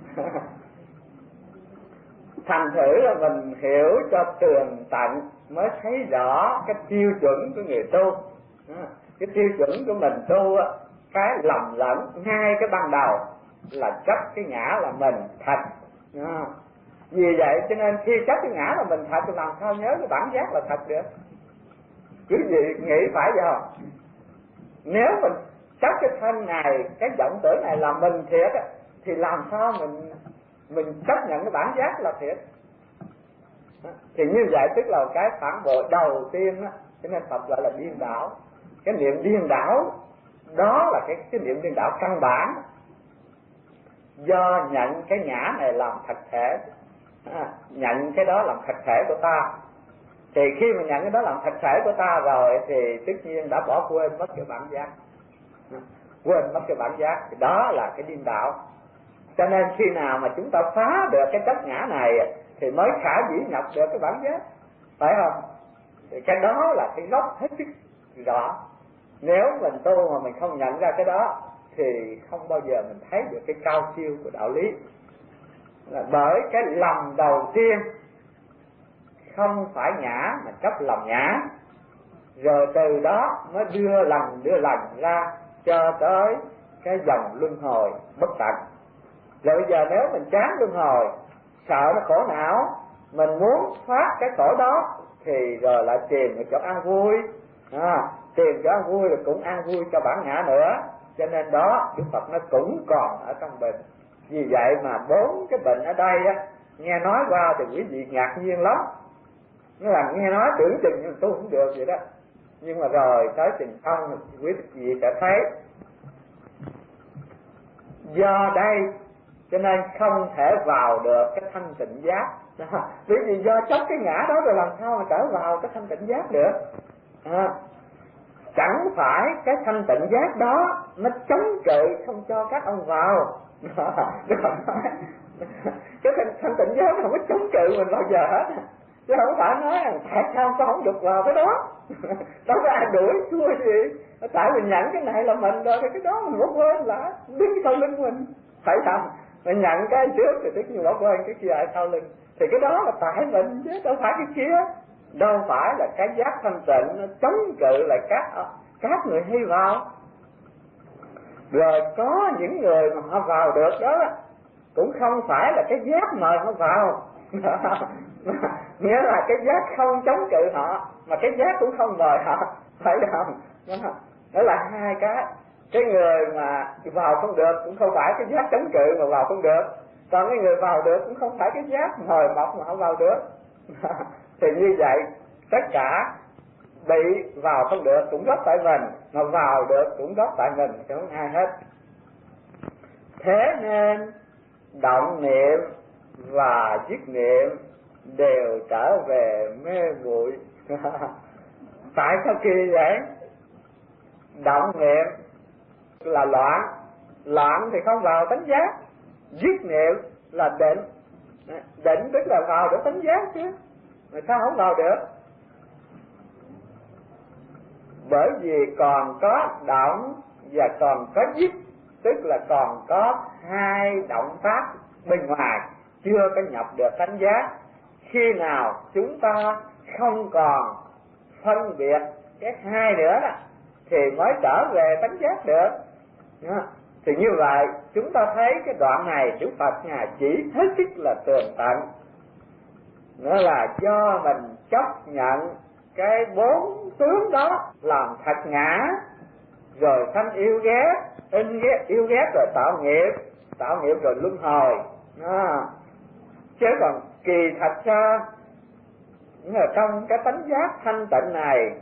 Thành thử là mình hiểu cho tường tận mới thấy rõ cái tiêu chuẩn của người tu. Cái tiêu chuẩn của mình tu á, cái lầm lẫn ngay cái ban đầu là chấp cái ngã là mình thật. Vì vậy cho nên khi chấp cái ngã là mình thật thì làm sao nhớ cái bản giác là thật được? Quý vị nghĩ phải vậy không? Nếu mình chấp cái thân này, cái vọng tưởng này là mình thiệt á, thì làm sao mình mình chấp nhận cái bản giác là thiệt? Thì như vậy tức là cái phản bội đầu tiên á, cho nên Phật gọi là điên đảo. Cái niệm điên đảo đó là cái cái niệm điên đảo căn bản, do nhận cái ngã này làm thật thể, à, nhận cái đó làm thật thể của ta. Thì khi mà nhận cái đó làm thật thể của ta rồi thì tất nhiên đã bỏ quên mất cái bản giác, quên mất cái bản giác, thì đó là cái điên đảo. Cho nên khi nào mà chúng ta phá được cái chấp ngã này thì mới khả dĩ nhập được cái bản giác, phải không? Thì cái đó là cái gốc hết sức rõ. Nếu mình tu mà mình không nhận ra cái đó thì không bao giờ mình thấy được cái cao siêu của đạo lý. Là bởi cái lầm đầu tiên không phải ngã mà chấp lầm ngã, rồi từ đó mới đưa lần đưa lần ra cho tới cái dòng luân hồi bất tận. Rồi bây giờ nếu mình chán luân hồi, sợ nó khổ não, mình muốn thoát cái khổ đó thì rồi lại tìm cái chỗ an vui, à, tìm chỗ an vui rồi cũng an vui cho bản ngã nữa. Cho nên đó Đức Phật nó cũng còn ở trong bệnh. Vì vậy mà bốn cái bệnh ở đây á, nghe nói qua thì quý vị ngạc nhiên lắm. Nó là nghe nói tưởng chừng nhưng tôi không được vậy đó. Nhưng mà rồi tới chừng không quý vị sẽ thấy. Do đây cho nên không thể vào được cái thanh tịnh giác. Bởi vì do chấp cái ngã đó rồi làm sao mà trở vào cái thanh tịnh giác được. À, chẳng phải cái thanh tịnh giác đó nó chống cự không cho các ông vào. Cái thanh, thanh tịnh giác không có chống cự mình bao giờ hết. Chứ không phải nói tại sao con không được vào cái đó. Đâu có ai đuổi thua gì. Tại mình nhận cái này là mình rồi, cái đó mình bỏ quên lại, đứng sau lưng mình. Phải không? Mình nhận cái trước thì tất nhiên bỏ quên cái kia ở sau lưng. Thì cái đó là tại mình chứ đâu phải cái kia. Đâu phải là cái giác thanh tịnh nó chống cự lại các các người hay vào. Rồi có những người mà họ vào được đó cũng không phải là cái giác mời họ vào. Nghĩa là cái giác không chống cự họ, mà cái giác cũng không mời họ, phải không? Đó là hai cái. Cái người mà vào không được cũng không phải cái giác chống cự mà vào không được, còn cái người vào được cũng không phải cái giác mời mọc mà họ vào được. Thì như vậy tất cả bị vào không được cũng góp tại mình, mà vào được cũng góp tại mình, chứ không ai hết. Thế nên động niệm và dứt niệm đều trở về mê muội. Tại sao kỳ vậy? Động niệm là loạn, loạn thì không vào tánh giác. Dứt niệm là định, định tức là vào được tánh giác chứ, mà sao không vào được? Bởi vì còn có động và còn có dứt, tức là còn có hai động tác bên ngoài chưa có nhập được tánh giác. Khi nào chúng ta không còn phân biệt cái hai nữa đó, thì mới trở về tánh giác được. Thì như vậy chúng ta thấy cái đoạn này Đức Phật Ngài chỉ hết sức là tường tận. Nó là do mình chấp nhận cái bốn tướng đó làm thật ngã, rồi sanh yêu ghét, in ghét, yêu ghét rồi tạo nghiệp, tạo nghiệp rồi luân hồi. À, chứ còn kỳ thật ra ở trong cái tánh giác thanh tịnh này,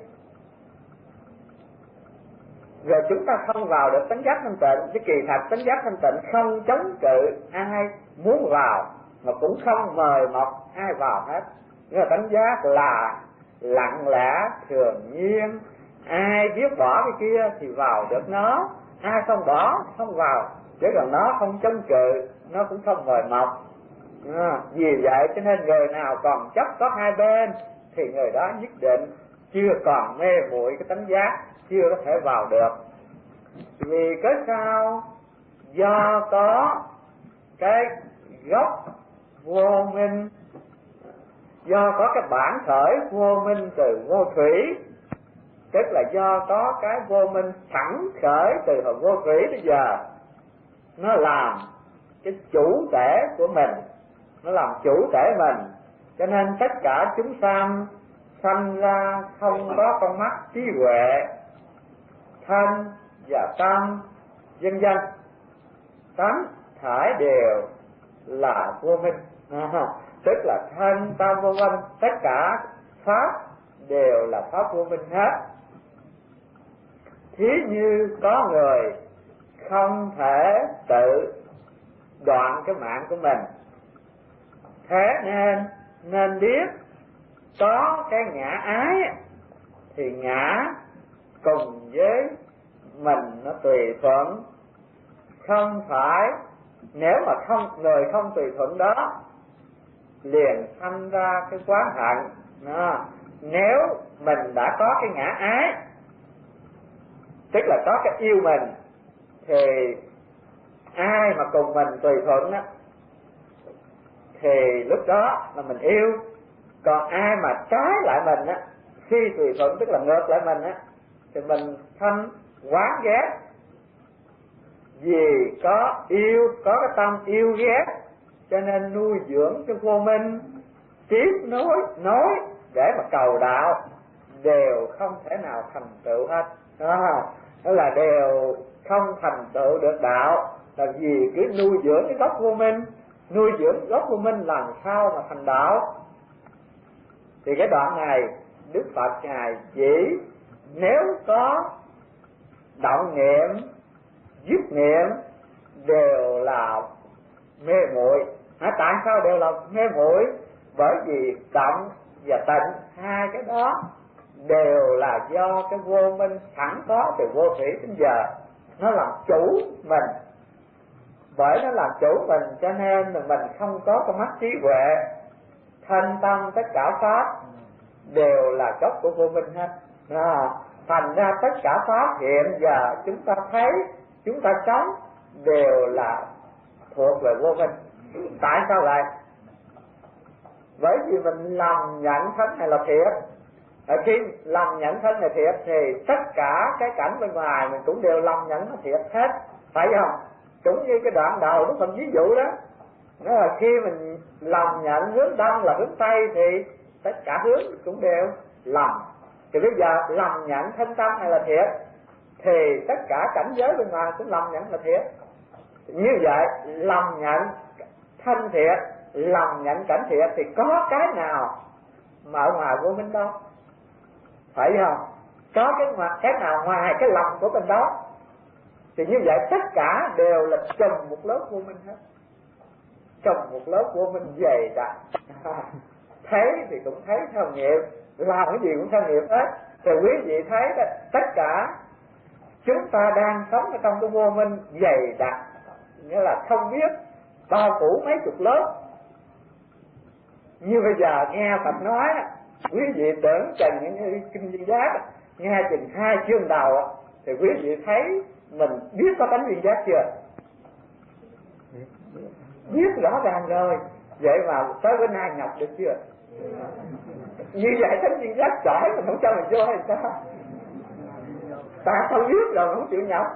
rồi chúng ta không vào được tánh giác thanh tịnh. Cái kỳ thật tánh giác thanh tịnh không chống cự ai muốn vào, mà cũng không mời mọc ai vào hết. Nhưng mà tánh giác là lặng lẽ thường nhiên, ai biết bỏ cái kia thì vào được nó, ai không bỏ không vào. Chứ còn nó không chống cự, nó cũng không mời mọc. À, vì vậy cho nên người nào còn chấp có hai bên thì người đó nhất định chưa còn mê muội cái tánh giác, chưa có thể vào được. Vì cái sao? Do có cái gốc vô minh, do có cái bản khởi vô minh từ vô thủy, tức là do có cái vô minh sẵn khởi từ hồi vô thủy bây giờ, nó làm cái chủ thể của mình, nó làm chủ thể mình. Cho nên tất cả chúng sanh sanh ra không có con mắt trí huệ, thân và tâm vân vân, tánh thải đều là vô minh. À, tức là thân tâm vô minh, tất cả pháp đều là pháp vô minh hết. Thí như có người không thể tự đoạn cái mạng của mình, thế nên nên biết có cái ngã ái thì ngã cùng với mình nó tùy thuận, không phải nếu mà không người không tùy thuận đó liền sanh ra cái oán hận. Đó. Nếu mình đã có cái ngã ái, tức là có cái yêu mình, thì ai mà cùng mình tùy thuận á thì lúc đó là mình yêu. Còn ai mà trái lại mình á, khi tùy thuận tức là ngược lại mình á, thì mình sanh oán ghét. Vì có yêu, có cái tâm yêu ghét, cho nên nuôi dưỡng cái vô minh, tiếp nối nối để mà cầu đạo đều không thể nào thành tựu hết. Đó, đó là đều không thành tựu được đạo, là vì cứ nuôi dưỡng cái gốc vô minh. Nuôi dưỡng gốc vô minh làm sao mà thành đạo? Thì cái đoạn này Đức Phật Ngài chỉ nếu có động niệm, dứt niệm đều là mê muội. À, tại sao đều là mê muội? Bởi vì động và tịnh hai cái đó đều là do cái vô minh sẵn có từ vô thủy đến giờ, nó làm chủ mình. Bởi nó làm chủ mình cho nên là mình không có con mắt trí huệ, thân tâm tất cả pháp đều là gốc của vô minh hết. À, thành ra tất cả pháp hiện giờ chúng ta thấy, chúng ta sống đều là thuộc về vô minh. Tại sao vậy? Bởi vì mình lòng nhận thân này là thiệt. Ở khi lòng nhận thân này thiệt thì tất cả cái cảnh bên ngoài mình cũng đều lòng nhận nó thiệt hết, phải không? Cũng như cái đoạn đầu lúc mình ví dụ đó, nó là khi mình lòng nhận hướng đông là hướng tây thì tất cả hướng cũng đều lầm. Thì bây giờ lòng nhận thân tâm này là thiệt, thì tất cả cảnh giới bên ngoài cũng lòng nhận là thiệt. Như vậy lòng nhận thân thiệt, lòng nhận cảnh thiệt thì có cái nào mà ở ngoài vô minh đâu, phải không? Có cái ngoài cái nào ngoài cái lòng của mình đó. Thì như vậy tất cả đều là trùm một lớp vô minh hết, trùm một lớp vô minh dày đặc. Thấy thì cũng thấy theo nghiệp, làm cái gì cũng theo nghiệp hết. Thì quý vị thấy đó, tất cả chúng ta đang sống ở trong cái vô minh dày đặc, nghĩa là không biết bao phủ mấy chục lớp. Như bây giờ nghe Phật nói, quý vị tưởng chừng những kinh viên giác, nghe chừng hai chương đầu thì quý vị thấy mình biết có tánh viên giác chưa? Biết rõ ràng rồi. Vậy mà tới bữa nay nhập được chưa? Như vậy tánh viên giác giỏi mà không cho mình vô hay sao? Ta không biết rồi không chịu nhập.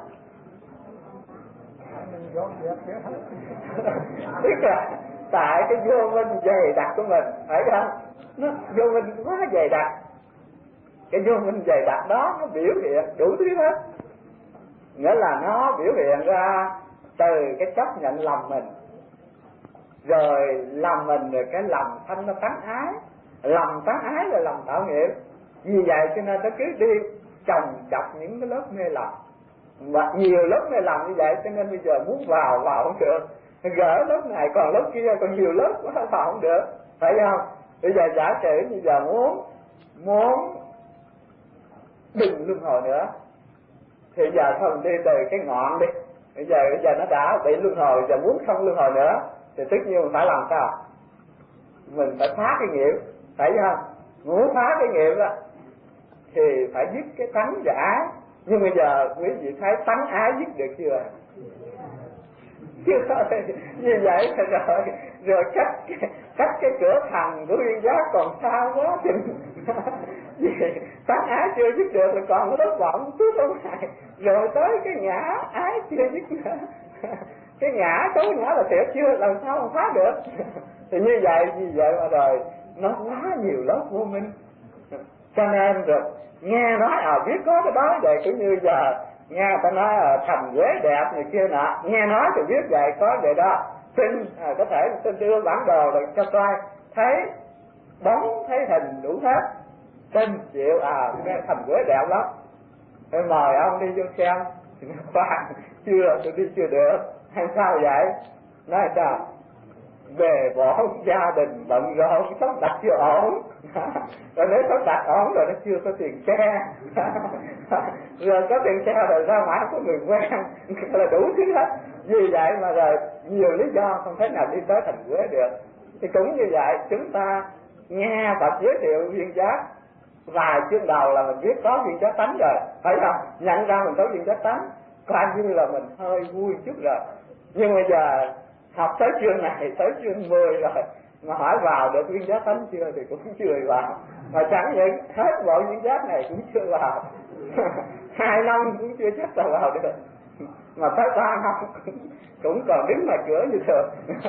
Tức là tại cái vô minh dày đặc của mình, phải không? Nó vô minh quá dày đặc. Cái vô minh dày đặc đó nó biểu hiện đủ thứ hết. Nghĩa là nó biểu hiện ra từ cái chấp nhận lầm mình, rồi lầm mình rồi cái lầm thanh nó tán ái. Lầm tán ái là lầm tạo nghiệp. Vì vậy cho nên nó cứ đi chồng chọc những cái lớp mê lầm. Và nhiều lớp mê lầm như vậy cho nên bây giờ muốn vào vào không được, gỡ lớp này còn lớp kia, còn nhiều lớp quá vào không được, phải không? Bây giờ giả sử như giờ muốn muốn đừng luân hồi nữa thì giờ thôi mình đi từ cái ngọn đi. Bây giờ bây giờ nó đã bị luân hồi, giờ muốn không luân hồi nữa thì tất nhiên mình phải làm sao? Mình phải phá cái nghiệp, phải không? Muốn phá cái nghiệp đó thì phải dứt cái tánh và ái. Nhưng bây giờ quý vị thấy tánh ái dứt được chưa? Chưa thôi. Như vậy rồi rồi cách cách cái cửa thành của viên giác còn xa quá chừng. Vì tánh ái chưa dứt được là còn có đốt vọng trước ở ngoài, rồi tới cái ngã ái chưa dứt nữa. cái ngã xấu ngã là thiệt chưa, làm sao mà phá được. Thì như vậy như vậy mà rồi nó quá nhiều lớp vô minh. Cho nên rồi nghe nói à biết có cái đó vậy, cũng như giờ nghe ta nói à, thành quế đẹp này kia nọ, nghe nói thì biết vậy có vậy đó. Xin à, có thể xin đưa bản đồ rồi cho coi, thấy bóng thấy hình đủ hết, xin chịu à nghe thành quế đẹp lắm, tôi mời ông đi vô xem. Khoan chưa, tôi đi chưa được. Hay sao vậy? Nói sao? Về bỏ gia đình bận rộn, sắp đặt chưa ổn. Rồi nếu sắp đặt ổn rồi nó chưa có tiền xe. Rồi có tiền xe rồi ra ngoài có người quen, là đủ thứ hết. Vì vậy mà rồi nhiều lý do không thể nào đi tới thành Quế được. Thì cũng như vậy, chúng ta nghe Phật giới thiệu duyên giác vài chương đầu là mình biết có duyên giác tánh rồi, phải không? Nhận ra mình có duyên giác tánh, coi như là mình hơi vui chút rồi. Nhưng bây giờ học tới chương này, tới chương mười rồi, mà hỏi vào được duyên giác tánh chưa thì cũng chưa vào. Mà chẳng những hết bộ duyên giác này cũng chưa vào. Hai năm cũng chưa chắc là vào được. Mà tới ba năm cũng, cũng còn đứng ngoài cửa như thường.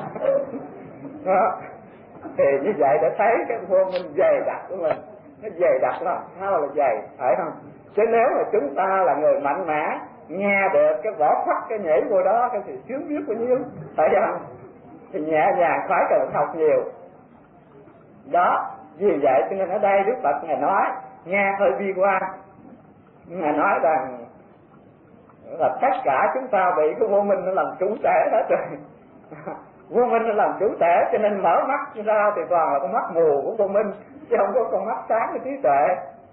Đó. Thì như vậy để thấy cái vô minh dày đặc của mình, nó dày đặc lắm, sao là dày, phải không? Chứ nếu mà chúng ta là người mạnh mẽ, nghe được cái vỏ khoắt cái nhảy vô đó, cái thì sướng biết bao nhiêu, phải không? Thì nhẹ nhàng khỏi cần học nhiều. Đó, vì vậy cho nên ở đây Đức Phật Ngài nói, nghe hơi bi quan, Ngài nói rằng là tất cả chúng ta bị cái vô minh nó làm chủ thể hết rồi. Vô minh nó làm chủ thể, cho nên mở mắt ra thì toàn là con mắt mù của vô minh, chứ không có con mắt sáng của trí tuệ.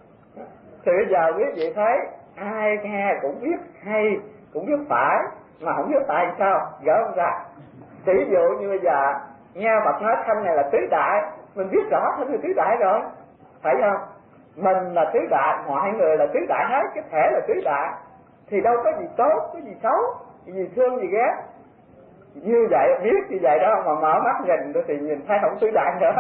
Thì bây giờ quý vị thấy ai nghe cũng biết hay, cũng biết phải, mà không biết tại sao gỡ không ra. Ví dụ như bây giờ nghe Phật nói thanh này là tứ đại, mình biết rõ thanh là tứ đại rồi, phải không? Mình là tứ đại, mọi người là tứ đại hết, cái thể là tứ đại, thì đâu có gì tốt, có gì xấu, gì thương gì ghét. Như vậy biết như vậy đó, mà mở mắt nhìn thì nhìn thấy không tứ đại nữa.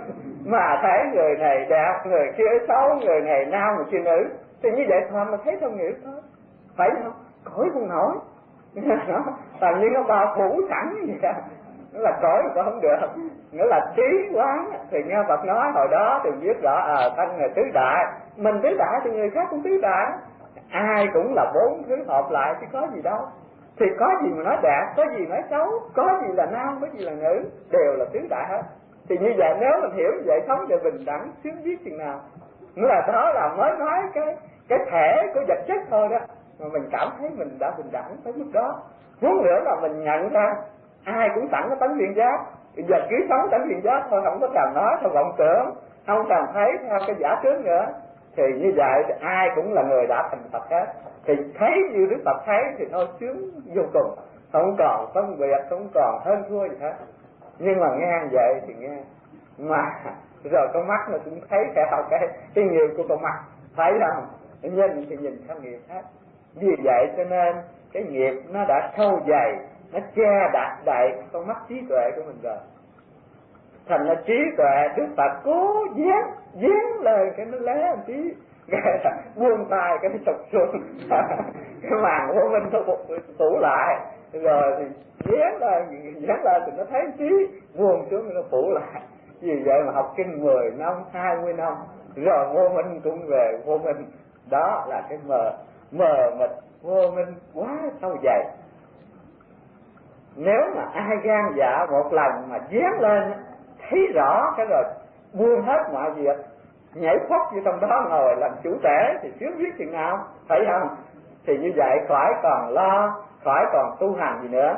Mà thấy người này đẹp, người kia xấu, người này nam, người kia nữ, thì như vậy thôi mà thấy thông nghĩa thôi, phải không? Cõi không nổi. Toàn như nó bao phủ sẵn như vậy, nó là cõi mà không được. Nghĩa là trí quán thì nghe Phật nói hồi đó thì biết rõ à thanh là tứ đại, mình tứ đại thì người khác cũng tứ đại, ai cũng là bốn thứ hợp lại chứ có gì đâu. Thì có gì mà nói đẹp, có gì nói xấu, có gì là nam, có gì là nữ, đều là tứ đại hết. Thì như vậy nếu mình hiểu như vậy, sống về bình đẳng xứng biết chừng nào. Nghĩa là đó là mới nói cái cái thể của vật chất thôi đó, mà mình cảm thấy mình đã bình đẳng tới mức đó. Muốn nữa là mình nhận ra ai cũng sẵn cái tánh duyên giác, bây giờ cứ sống tánh duyên giác thôi, không có cần nói theo vọng tưởng, không cần thấy theo cái giả tướng nữa. Thì như vậy thì ai cũng là người đã thành Phật hết. Thì thấy như Đức Phật thấy thì nó sướng vô cùng, không còn phân biệt, không còn hơn thua gì hết. Nhưng mà nghe vậy thì nghe, mà rồi con mắt nó cũng thấy theo cái cái nghiệp của con mắt, phải không? Nhìn thì nhìn theo nghiệp hết. Vì vậy cho nên cái nghiệp nó đã sâu dày, nó che đậy đậy con mắt trí tuệ của mình rồi. Thành là trí tuệ Đức Phật cố dán dán lên cái nó lé một tí, buông tay cái nó sụp xuống. Cái màn vô minh nó tủ lại, rồi thì dán lên dán lên thì nó thấy tí, buông xuống thì nó phủ lại. Vì vậy mà học kinh mười năm, hai mươi năm rồi vô minh cũng về vô minh. Đó là cái mờ mờ mịt vô minh quá sâu dày. Nếu mà ai gan dạ một lần mà dán lên thấy rõ cái rồi buông hết mọi việc, nhảy phóc như trong đó ngồi làm chủ thể thì sướng biết chừng nào, phải không? Thì như vậy khỏi còn lo, khỏi còn tu hành gì nữa.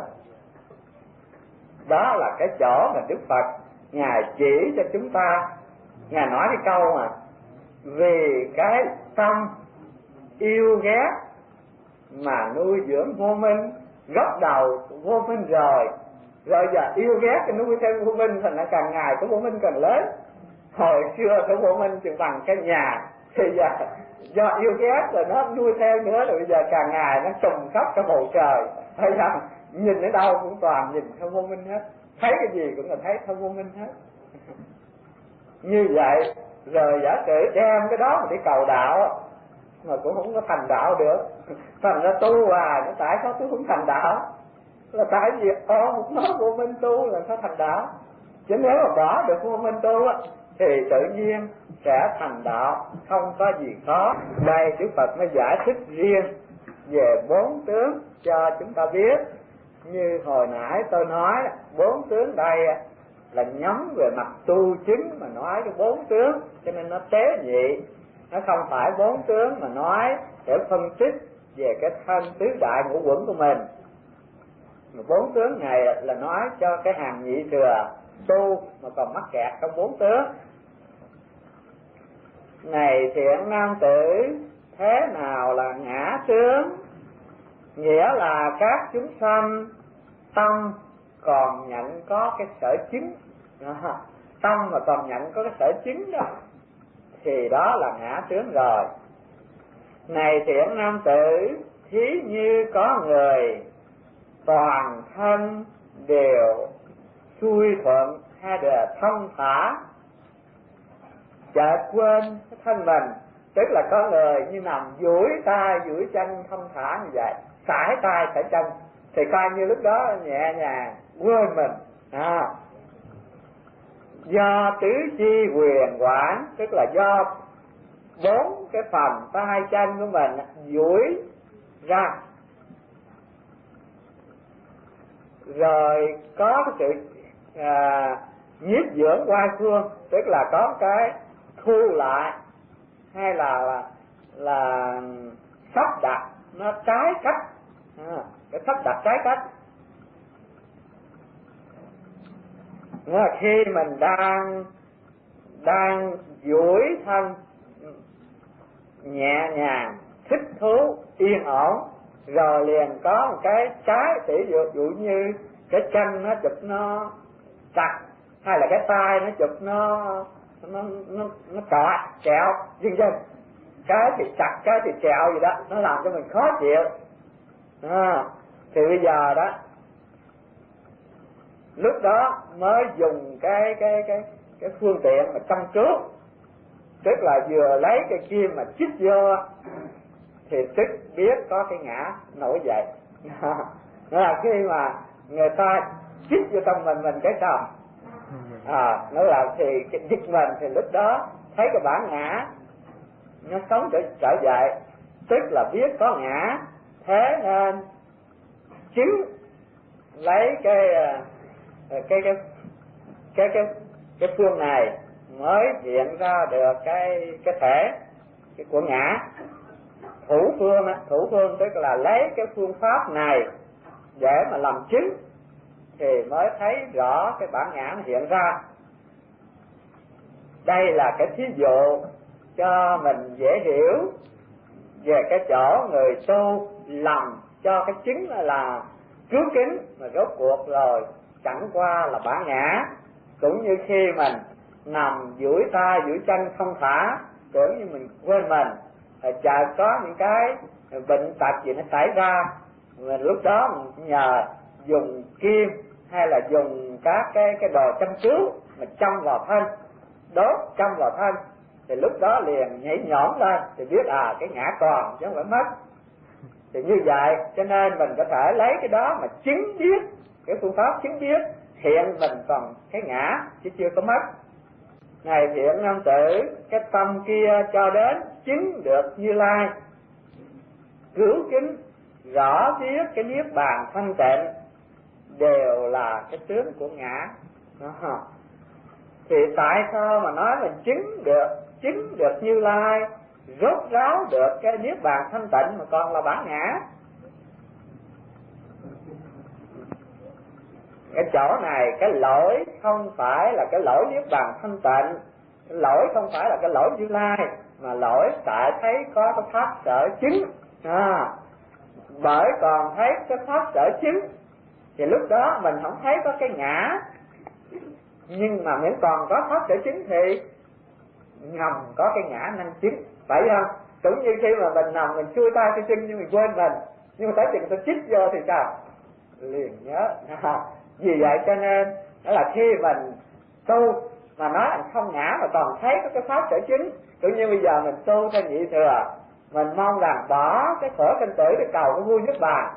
Đó là cái chỗ mà Đức Phật Ngài chỉ cho chúng ta. Ngài nói cái câu mà vì cái tâm yêu ghét mà nuôi dưỡng vô minh, gốc đầu vô minh rồi, rồi giờ yêu ghét thì nuôi thêm vô minh, thành ra càng ngày cái vô minh càng lớn. Hồi xưa cái vô minh chừng bằng cái nhà, thì giờ do yêu ghét rồi nó nuôi theo nữa, rồi bây giờ càng ngày nó trùng khắp cái bầu trời, thấy không? Nhìn ở đâu cũng toàn nhìn theo vô minh hết, thấy cái gì cũng là thấy theo vô minh hết. Như vậy rồi giả sử đem cái đó mà đi cầu đạo mà cũng không có thành đạo được, thành ra tu hoài, nó tại sao tôi không thành đạo? Là tại vì ôm một mớ vô minh tu là sao thành đạo. Chứ nếu mà bỏ được vô minh tu á thì tự nhiên sẽ thành đạo, không có gì khó. Đây Đức Phật mới giải thích riêng về bốn tướng cho chúng ta biết. Như hồi nãy tôi nói, bốn tướng đây là nhắm về mặt tu chứng mà nói cái bốn tướng, cho nên nó tế nhị. Nó không phải bốn tướng mà nói để phân tích về cái thân tứ đại ngũ uẩn của mình. Mà bốn tướng này là nói cho cái hàng nhị thừa tu mà còn mắc kẹt trong bốn tướng. Này thiện nam tử, thế nào là ngã tướng? Nghĩa là các chúng sanh tâm còn nhận có cái sở chứng, tâm mà còn nhận có cái sở chứng đó thì đó là ngã tướng rồi. Này thiện nam tử, thí như có người toàn thân đều xuôi thuận hay là thông thả, chợt quên cái thân mình, tức là có người như nằm duỗi tay duỗi chân thông thả như vậy, sải tay sải chân, thì coi như lúc đó nhẹ nhàng quên mình. À, do tứ chi quyền quản, tức là do bốn cái phần tay chân của mình duỗi ra, rồi có cái sự à, nhiếp dưỡng qua phương, tức là có cái thu lại hay là là, là sắp đặt nó trái cách, à, cái sắp đặt trái cách. Nghĩa là khi mình đang đang duỗi thân nhẹ nhàng, thích thú, yên ổn, rồi liền có một cái trái, tỷ dụ, dụ như cái chân nó chụp nó chặt, hay là cái tay nó chụp nó nó nó nó trọt trẹo vân vân, cái thì chặt cái thì trẹo gì đó, nó làm cho mình khó chịu. À, thì bây giờ đó, lúc đó mới dùng cái cái cái cái phương tiện mà chăm trước, tức là vừa lấy cái kim mà chích vô thì tức biết có cái ngã nổi dậy. Nó là khi mà người ta chích vô trong mình mình cái sao, à, nó là thì cái giật mình, thì lúc đó thấy cái bản ngã nó sống trở trở dậy, tức là biết có ngã, thế nên chứng lấy cái cái cái cái cái cái, cái phương này mới hiện ra được cái cái thể cái của ngã. Thủ phương á, thủ phương tức là lấy cái phương pháp này để mà làm chứng thì mới thấy rõ cái bản ngã nó hiện ra. Đây là cái thí dụ cho mình dễ hiểu về cái chỗ người tu lầm cho cái chứng là trước kính, mà rốt cuộc rồi chẳng qua là bản ngã. Cũng như khi mình nằm duỗi tay duỗi chân không thả, tưởng như mình quên mình, chợt có những cái bệnh tật gì nó xảy ra, mình lúc đó mình nhờ dùng kim hay là dùng các cái cái đồ châm cứu mà châm vào thân, đốt châm vào thân, thì lúc đó liền nhảy nhõm lên thì biết à cái ngã còn chứ không phải mất. Thì như vậy cho nên mình có thể lấy cái đó mà chứng biết, cái phương pháp chứng biết hiện mình còn cái ngã chứ chưa có mất. Này thiện nam tử, cái tâm kia cho đến chứng được Như Lai, cứu kính rõ biết cái niết bàn thanh tịnh đều là cái tướng của ngã. Đó. Thì tại sao mà nói mình chứng được chứng được Như Lai, rốt ráo được cái niết bàn thanh tịnh mà còn là bản ngã? Cái chỗ này cái lỗi không phải là cái lỗi niết bàn thanh tịnh, cái lỗi không phải là cái lỗi Như Lai, mà lỗi tại thấy có cái pháp sở chứng. À, bởi còn thấy cái pháp sở chứng thì lúc đó mình không thấy có cái ngã, nhưng mà miễn còn có pháp sở chứng thì ngầm có cái ngã năng chứng, phải không? Cũng như khi mà mình nằm mình xuôi tay xuôi chân nhưng mình quên mình, nhưng mà tới chừng tôi chích vô thì sao? Liền nhớ. À, vì vậy cho nên đó là khi mình tu mà nói không ngã mà còn thấy có cái pháp sở chứng, cũng như bây giờ mình tu theo nhị thừa, mình mong rằng bỏ cái khổ sinh tử để cầu cái vui niết bàn,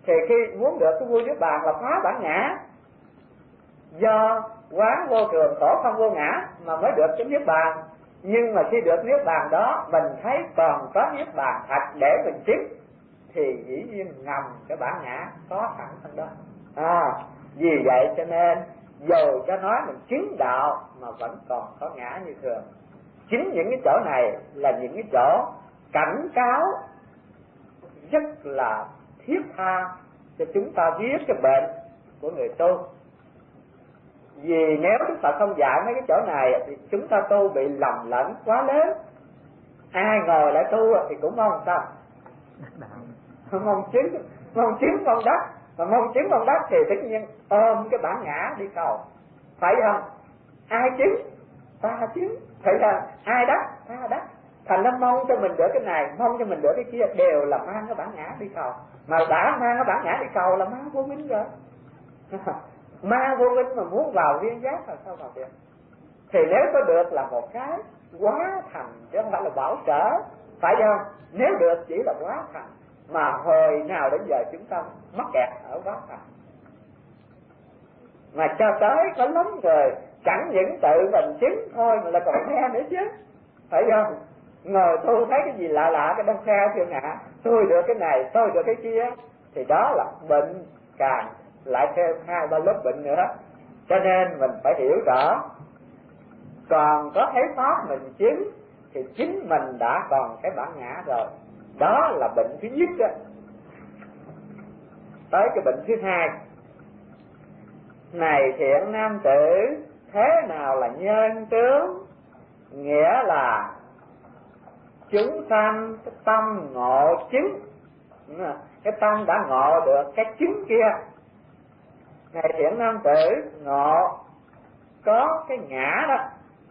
thì khi muốn được cái vui niết bàn là phá bản ngã, do quán vô thường khổ không vô ngã mà mới được cái niết bàn. Nhưng mà khi được niết bàn đó mình thấy còn có niết bàn thật để mình chứng, thì dĩ nhiên ngầm cái bản ngã có sẵn trong đó. À, vì vậy cho nên dù cho nói mình chứng đạo mà vẫn còn có ngã như thường. Chính những cái chỗ này là những cái chỗ cảnh cáo rất là thiết tha cho chúng ta biết cái bệnh của người tu. Vì nếu chúng ta không dạy mấy cái chỗ này thì chúng ta tu bị lầm lẫn quá lớn. Ai ngồi lại tu thì cũng mong sao? Mong chứng, mong chứng mong đắc. Mà mong chứng mong đắc thì tất nhiên ôm cái bản ngã đi cầu, phải không? Ai chứng? Ta chứng. Phải là ai đắc? Ta đắc. Thành nó mong cho mình được cái này, mong cho mình được cái kia, đều là mang cái bản ngã đi cầu. Mà đã mang cái bản ngã đi cầu là mang vô minh rồi. Ma vô minh mà muốn vào viên giác là sao vào được? Thì nếu có được là một cái quá thành, chứ không phải là bảo trợ, phải không? Nếu được chỉ là quá thành, mà hồi nào đến giờ chúng ta mắc kẹt ở quá thành. Mà cho tới có lắm rồi, chẳng những tự mình chứng thôi mà là còn nghe nữa chứ, phải không? Ngồi tu thấy cái gì lạ lạ cái đông khe thiên hạ, tôi được cái này, tôi được cái kia, thì đó là bệnh, càng lại thêm hai ba lớp bệnh nữa. Cho nên mình phải hiểu rõ, còn có thấy pháp mình chứng thì chính mình đã còn cái bản ngã rồi. Đó là bệnh thứ nhất đó. Tới cái bệnh thứ hai. Này thiện nam tử, thế nào là nhân tướng? Nghĩa là chúng sanh cái tâm ngộ chứng, cái tâm đã ngộ được cái chứng kia. Này thiện nam tử, ngộ có cái ngã đó,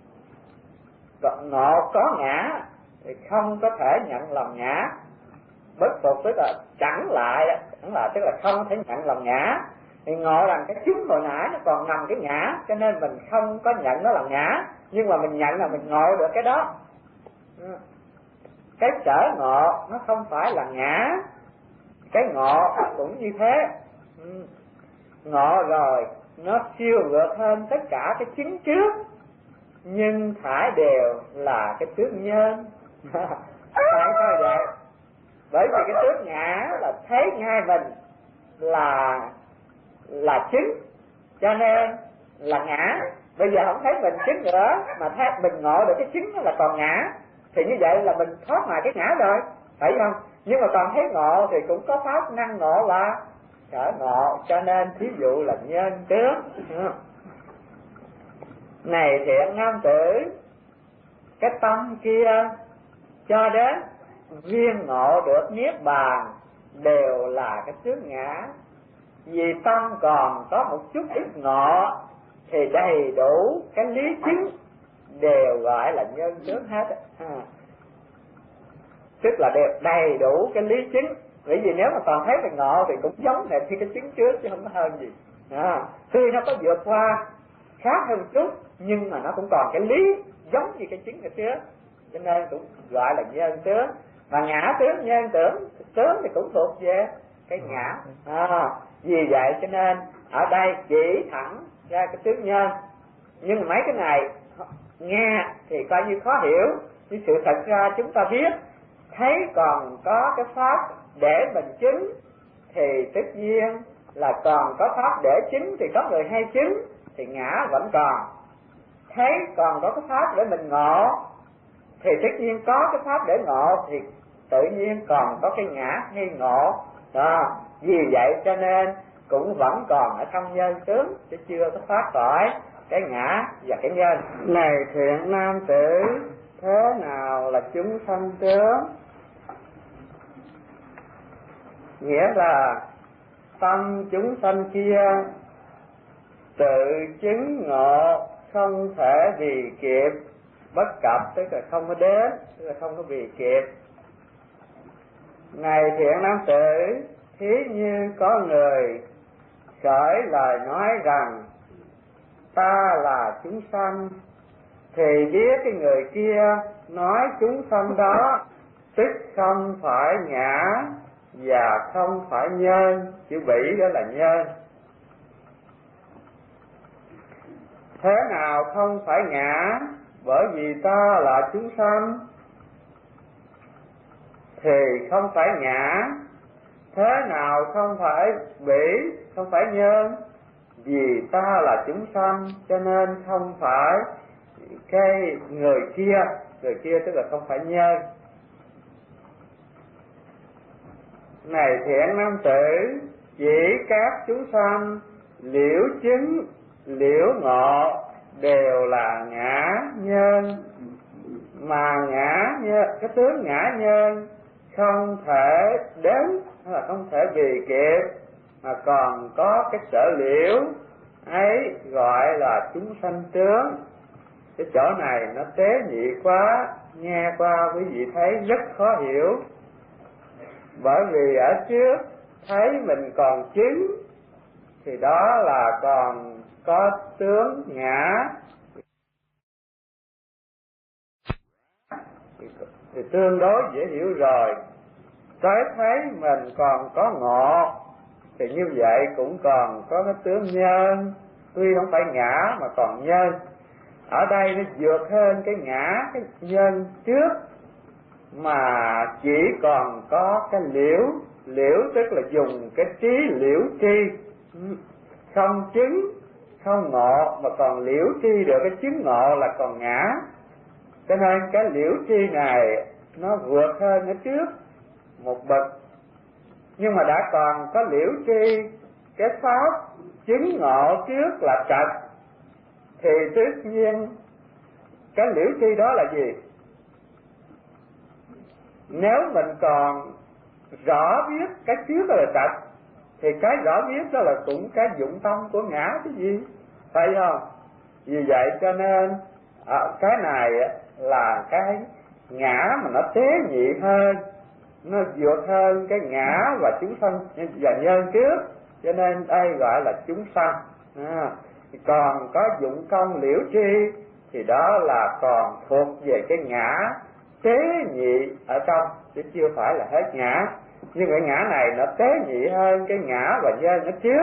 ngộ có ngã thì không có thể nhận làm ngã. Bất phục tức là chẳng lại, chẳng lại tức là không thể nhận làm ngã. Thì ngộ rằng cái chứng hồi nãy nó còn nằm cái ngã, cho nên mình không có nhận nó là ngã, nhưng mà mình nhận là mình ngộ được cái đó. Cái sở ngộ nó không phải là ngã, cái ngộ cũng như thế. Ngộ rồi nó siêu vượt hơn tất cả cái chứng trước, nhưng thải đều là cái tướng nhân. Tại sao vậy? Bởi vì cái tướng ngã là thấy ngay mình là là chứng, cho nên là ngã. Bây giờ không thấy mình chứng nữa mà thấy mình ngộ được cái chứng là còn ngã, thì như vậy là mình thoát ngoài cái ngã rồi, phải không? Nhưng mà còn thấy ngộ thì cũng có pháp năng ngộ là sở ngộ, cho nên thí dụ là nhân tướng. Này thiện nam tử, cái tâm kia cho đến viên ngộ được niết bàn đều là cái tướng ngã. Vì tâm còn có một chút ít ngộ thì đầy đủ cái lý chứng đều gọi là nhân tướng hết. À, tức là đều đầy đủ cái lý chứng. Bởi vì nếu mà còn thấy mình ngộ thì cũng giống hệt như cái chứng trước chứ không có hơn gì. À, tuy nó có vượt qua khác hơn chút, nhưng mà nó cũng còn cái lý giống như cái chứng ngày trước, cho nên cũng gọi là nhân tướng. Và ngã tướng, nhân tướng, tướng thì cũng thuộc về cái ngã. À, vì vậy cho nên ở đây chỉ thẳng ra cái tướng nhân. Nhưng mà mấy cái này nghe thì coi như khó hiểu, nhưng sự thật ra chúng ta biết, thấy còn có cái pháp để mình chứng thì tất nhiên là còn có pháp để chứng, thì có người hay chứng thì ngã vẫn còn. Thấy còn có cái pháp để mình ngộ thì tất nhiên có cái pháp để ngộ, thì tự nhiên còn có cái ngã hay ngộ đó. Vì vậy cho nên cũng vẫn còn ở trong nhân tướng, chứ chưa có thoát khỏi cái ngã và cái nhân. Này thiện nam tử, thế nào là chúng sanh tướng? Nghĩa là tâm chúng sanh kia tự chứng ngộ không thể vì kịp, bất cập tức là không có đến, tức là không có vì kịp. Này thiện nam tử, thí như có người khởi lời nói rằng ta là chúng sanh, thì biết cái người kia nói chúng sanh đó tức không phải ngã và không phải nhân. Chữ bỉ đó là nhân. Thế nào không phải ngã? Bởi vì ta là chúng sanh thì không phải ngã. Thế nào không phải bỉ, không phải nhân? Vì ta là chúng sanh cho nên không phải cái người kia. Người kia tức là không phải nhân. Này thiện nam tử, chỉ các chúng sanh liễu chứng liễu ngộ đều là ngã nhân, mà ngã nhân, cái tướng ngã nhân không thể đến hay là không thể vì kịp, mà còn có cái sở liễu ấy gọi là chúng sanh tướng. Cái chỗ này nó tế nhị quá, nghe qua quý vị thấy rất khó hiểu. Bởi vì ở trước thấy mình còn chứng thì đó là còn có tướng ngã, thì tương đối dễ hiểu rồi. Tới thấy mình còn có ngộ thì như vậy cũng còn có cái tướng nhân, tuy không phải ngã mà còn nhân. Ở đây nó vượt hơn cái ngã, cái nhân trước, mà chỉ còn có cái liễu. Liễu tức là dùng cái trí liễu tri, không chứng không ngộ mà còn liễu tri được cái chứng ngộ là còn ngã. Cho nên cái liễu tri này nó vượt hơn ở trước một bậc. Nhưng mà đã còn có liễu tri cái pháp chứng ngộ trước là trật, thì tất nhiên cái liễu tri đó là gì? Nếu mình còn rõ biết cái trước là trật thì cái rõ biết đó là cũng cái dụng tâm của ngã cái gì, phải không? Vì vậy cho nên à, cái này là cái ngã mà nó tế nhị hơn, nó vượt hơn cái ngã và chúng sanh và nhân trước, cho nên đây gọi là chúng sanh. À, còn có dụng công liễu tri thì đó là còn thuộc về cái ngã tế nhị ở trong, chứ chưa phải là hết ngã. Nhưng cái ngã này nó tế nhị hơn cái ngã và nhân ở trước.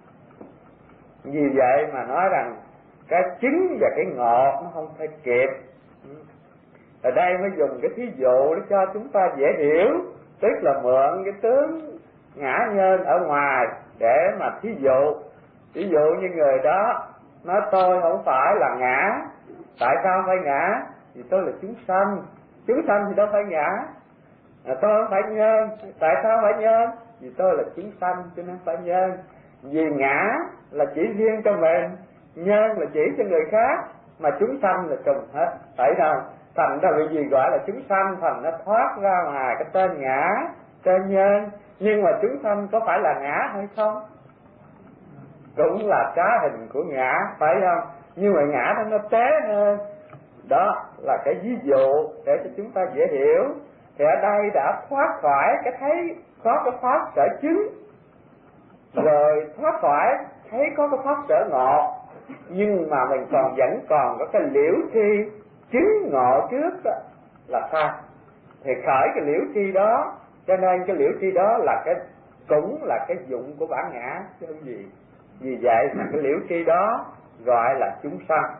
Vì vậy mà nói rằng cái chứng và cái ngộ nó không thể kịp. Ở đây mới dùng cái thí dụ để cho chúng ta dễ hiểu, tức là mượn cái tướng ngã nhân ở ngoài để mà thí dụ. Ví dụ như người đó nói tôi không phải là ngã. Tại sao phải ngã? Vì tôi là chúng sanh. Chúng sanh thì đâu phải ngã. À, tôi không phải nhân. Tại sao phải nhân? Vì tôi là chúng sanh cho nên phải nhân. Vì ngã là chỉ riêng cho mình, nhân là chỉ cho người khác, mà chúng sanh là trùng hết, phải không? Thành ra vì gì gọi là chúng sanh, thành nó thoát ra ngoài cái tên ngã, tên nhân. Nhưng mà chúng sanh có phải là ngã hay không? Cũng là cá hình của ngã, phải không? Nhưng mà ngã đó nó tế hơn. Đó là cái ví dụ để cho chúng ta dễ hiểu. Thì ở đây đã thoát khỏi cái thấy có cái pháp sở chứng, rồi thoát khỏi thấy có cái pháp sở ngộ, nhưng mà mình còn vẫn còn có cái liễu tri chứng ngộ trước đó là sai. Thì khởi cái liễu tri đó, cho nên cái liễu tri đó là cái cũng là cái dụng của bản ngã chứ không gì. Vì vậy mà cái liễu tri đó gọi là chúng sanh.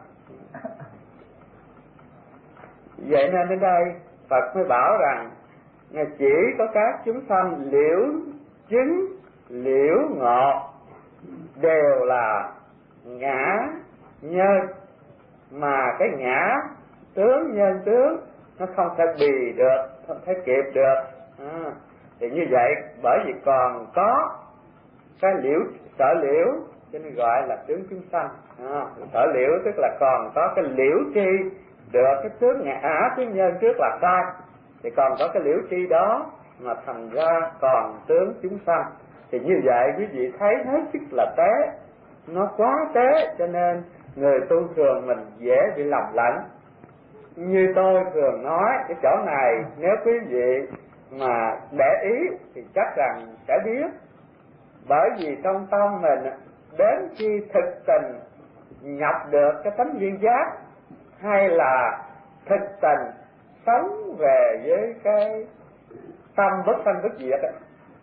Vậy nên đến đây Phật mới bảo rằng chỉ có các chúng sanh liễu chứng liễu ngộ đều là ngã nhân, mà cái ngã tướng nhân tướng nó không thể bì được, không thể kịp được. À, thì như vậy bởi vì còn có cái liễu sở liễu cho nên gọi là tướng chúng sanh. À, sở liễu tức là còn có cái liễu tri được cái tướng ngã tướng nhân trước là sai, thì còn có cái liễu tri đó mà thành ra còn tướng chúng sanh. Thì như vậy quý vị thấy hết sức là tế, nó quá tế, cho nên người tu thường mình dễ bị lầm lẫn. Như tôi thường nói cái chỗ này, nếu quý vị mà để ý thì chắc rằng sẽ biết. Bởi vì trong tâm mình đến khi thực tình nhập được cái tánh duyên giác, hay là thực tình sống về với cái tâm bất sanh bất diệt,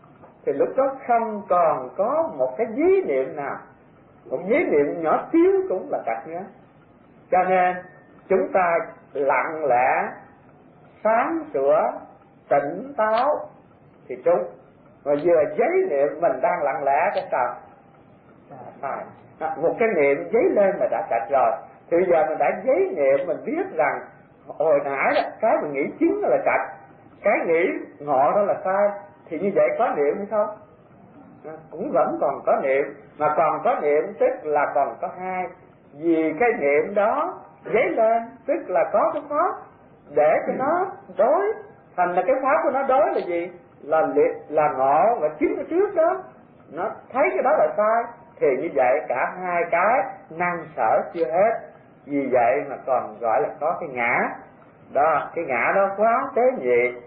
thì lúc đó không còn có một cái ý niệm nào, một ý niệm nhỏ xíu cũng là trật nữa. Cho nên chúng ta lặng lẽ, sáng sủa, tỉnh táo thì trúng. Mà vừa giấy niệm mình đang lặng lẽ cái sao? Sai. Một cái niệm giấy lên mà đã trật rồi. Thì bây giờ mình đã giấy niệm, mình biết rằng hồi nãy đó, cái mình nghĩ chính là trật, cái nghĩ ngộ đó là sai. Thì như vậy có niệm hay không? Cũng vẫn còn có niệm. Mà còn có niệm tức là còn có hai. Vì cái niệm đó giấy lên tức là có cái pháp để cho nó đối. Thành là cái pháp của nó đối là gì? Là liệt, là ngộ. Và chính ở trước đó nó thấy cái đó là sai. Thì như vậy cả hai cái năng sở chưa hết. Vì vậy mà còn gọi là có cái ngã. Đó, cái ngã đó quá tế nhị.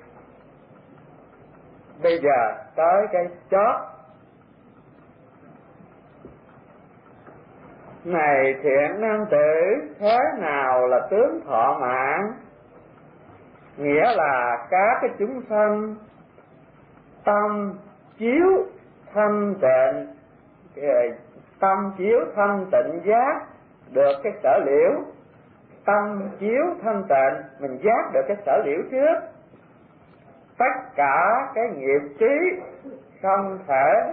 Bây giờ tới cái chót. Này thiện nam tử, thế nào là tướng thọ mạng? Nghĩa là các cái chúng sanh tâm chiếu thanh tịnh, tâm chiếu thanh tịnh giác được cái sở liễu. Tâm chiếu thanh tịnh, mình giác được cái sở liễu trước. Tất cả cái nghiệp trí không thể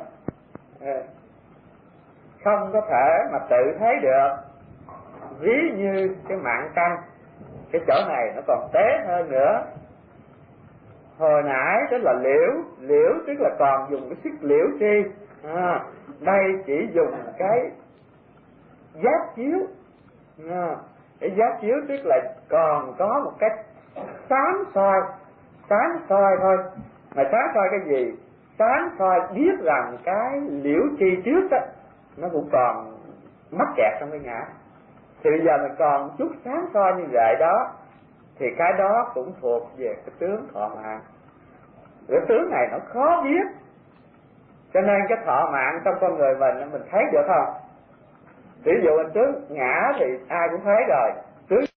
không có thể mà tự thấy được. Ví như cái mạng căn, cái chỗ này nó còn tế hơn nữa. Hồi nãy tức là liễu, liễu tức là còn dùng cái sức liễu chi, à, đây chỉ dùng cái giác chiếu. À, cái giác chiếu tức là còn có một cái sáng soi, sáng soi thôi. Mà sáng soi cái gì? Sáng soi biết rằng cái liễu chi trước đó nó cũng còn mắc kẹt trong cái ngã. Thì bây giờ mình còn chút sáng soi như vậy đó, thì cái đó cũng thuộc về cái tướng thọ mạng. Cái tướng này nó khó biết, cho nên cái thọ mạng trong con người mình mình thấy được không? Ví dụ mình tướng ngã thì ai cũng thấy rồi, tướng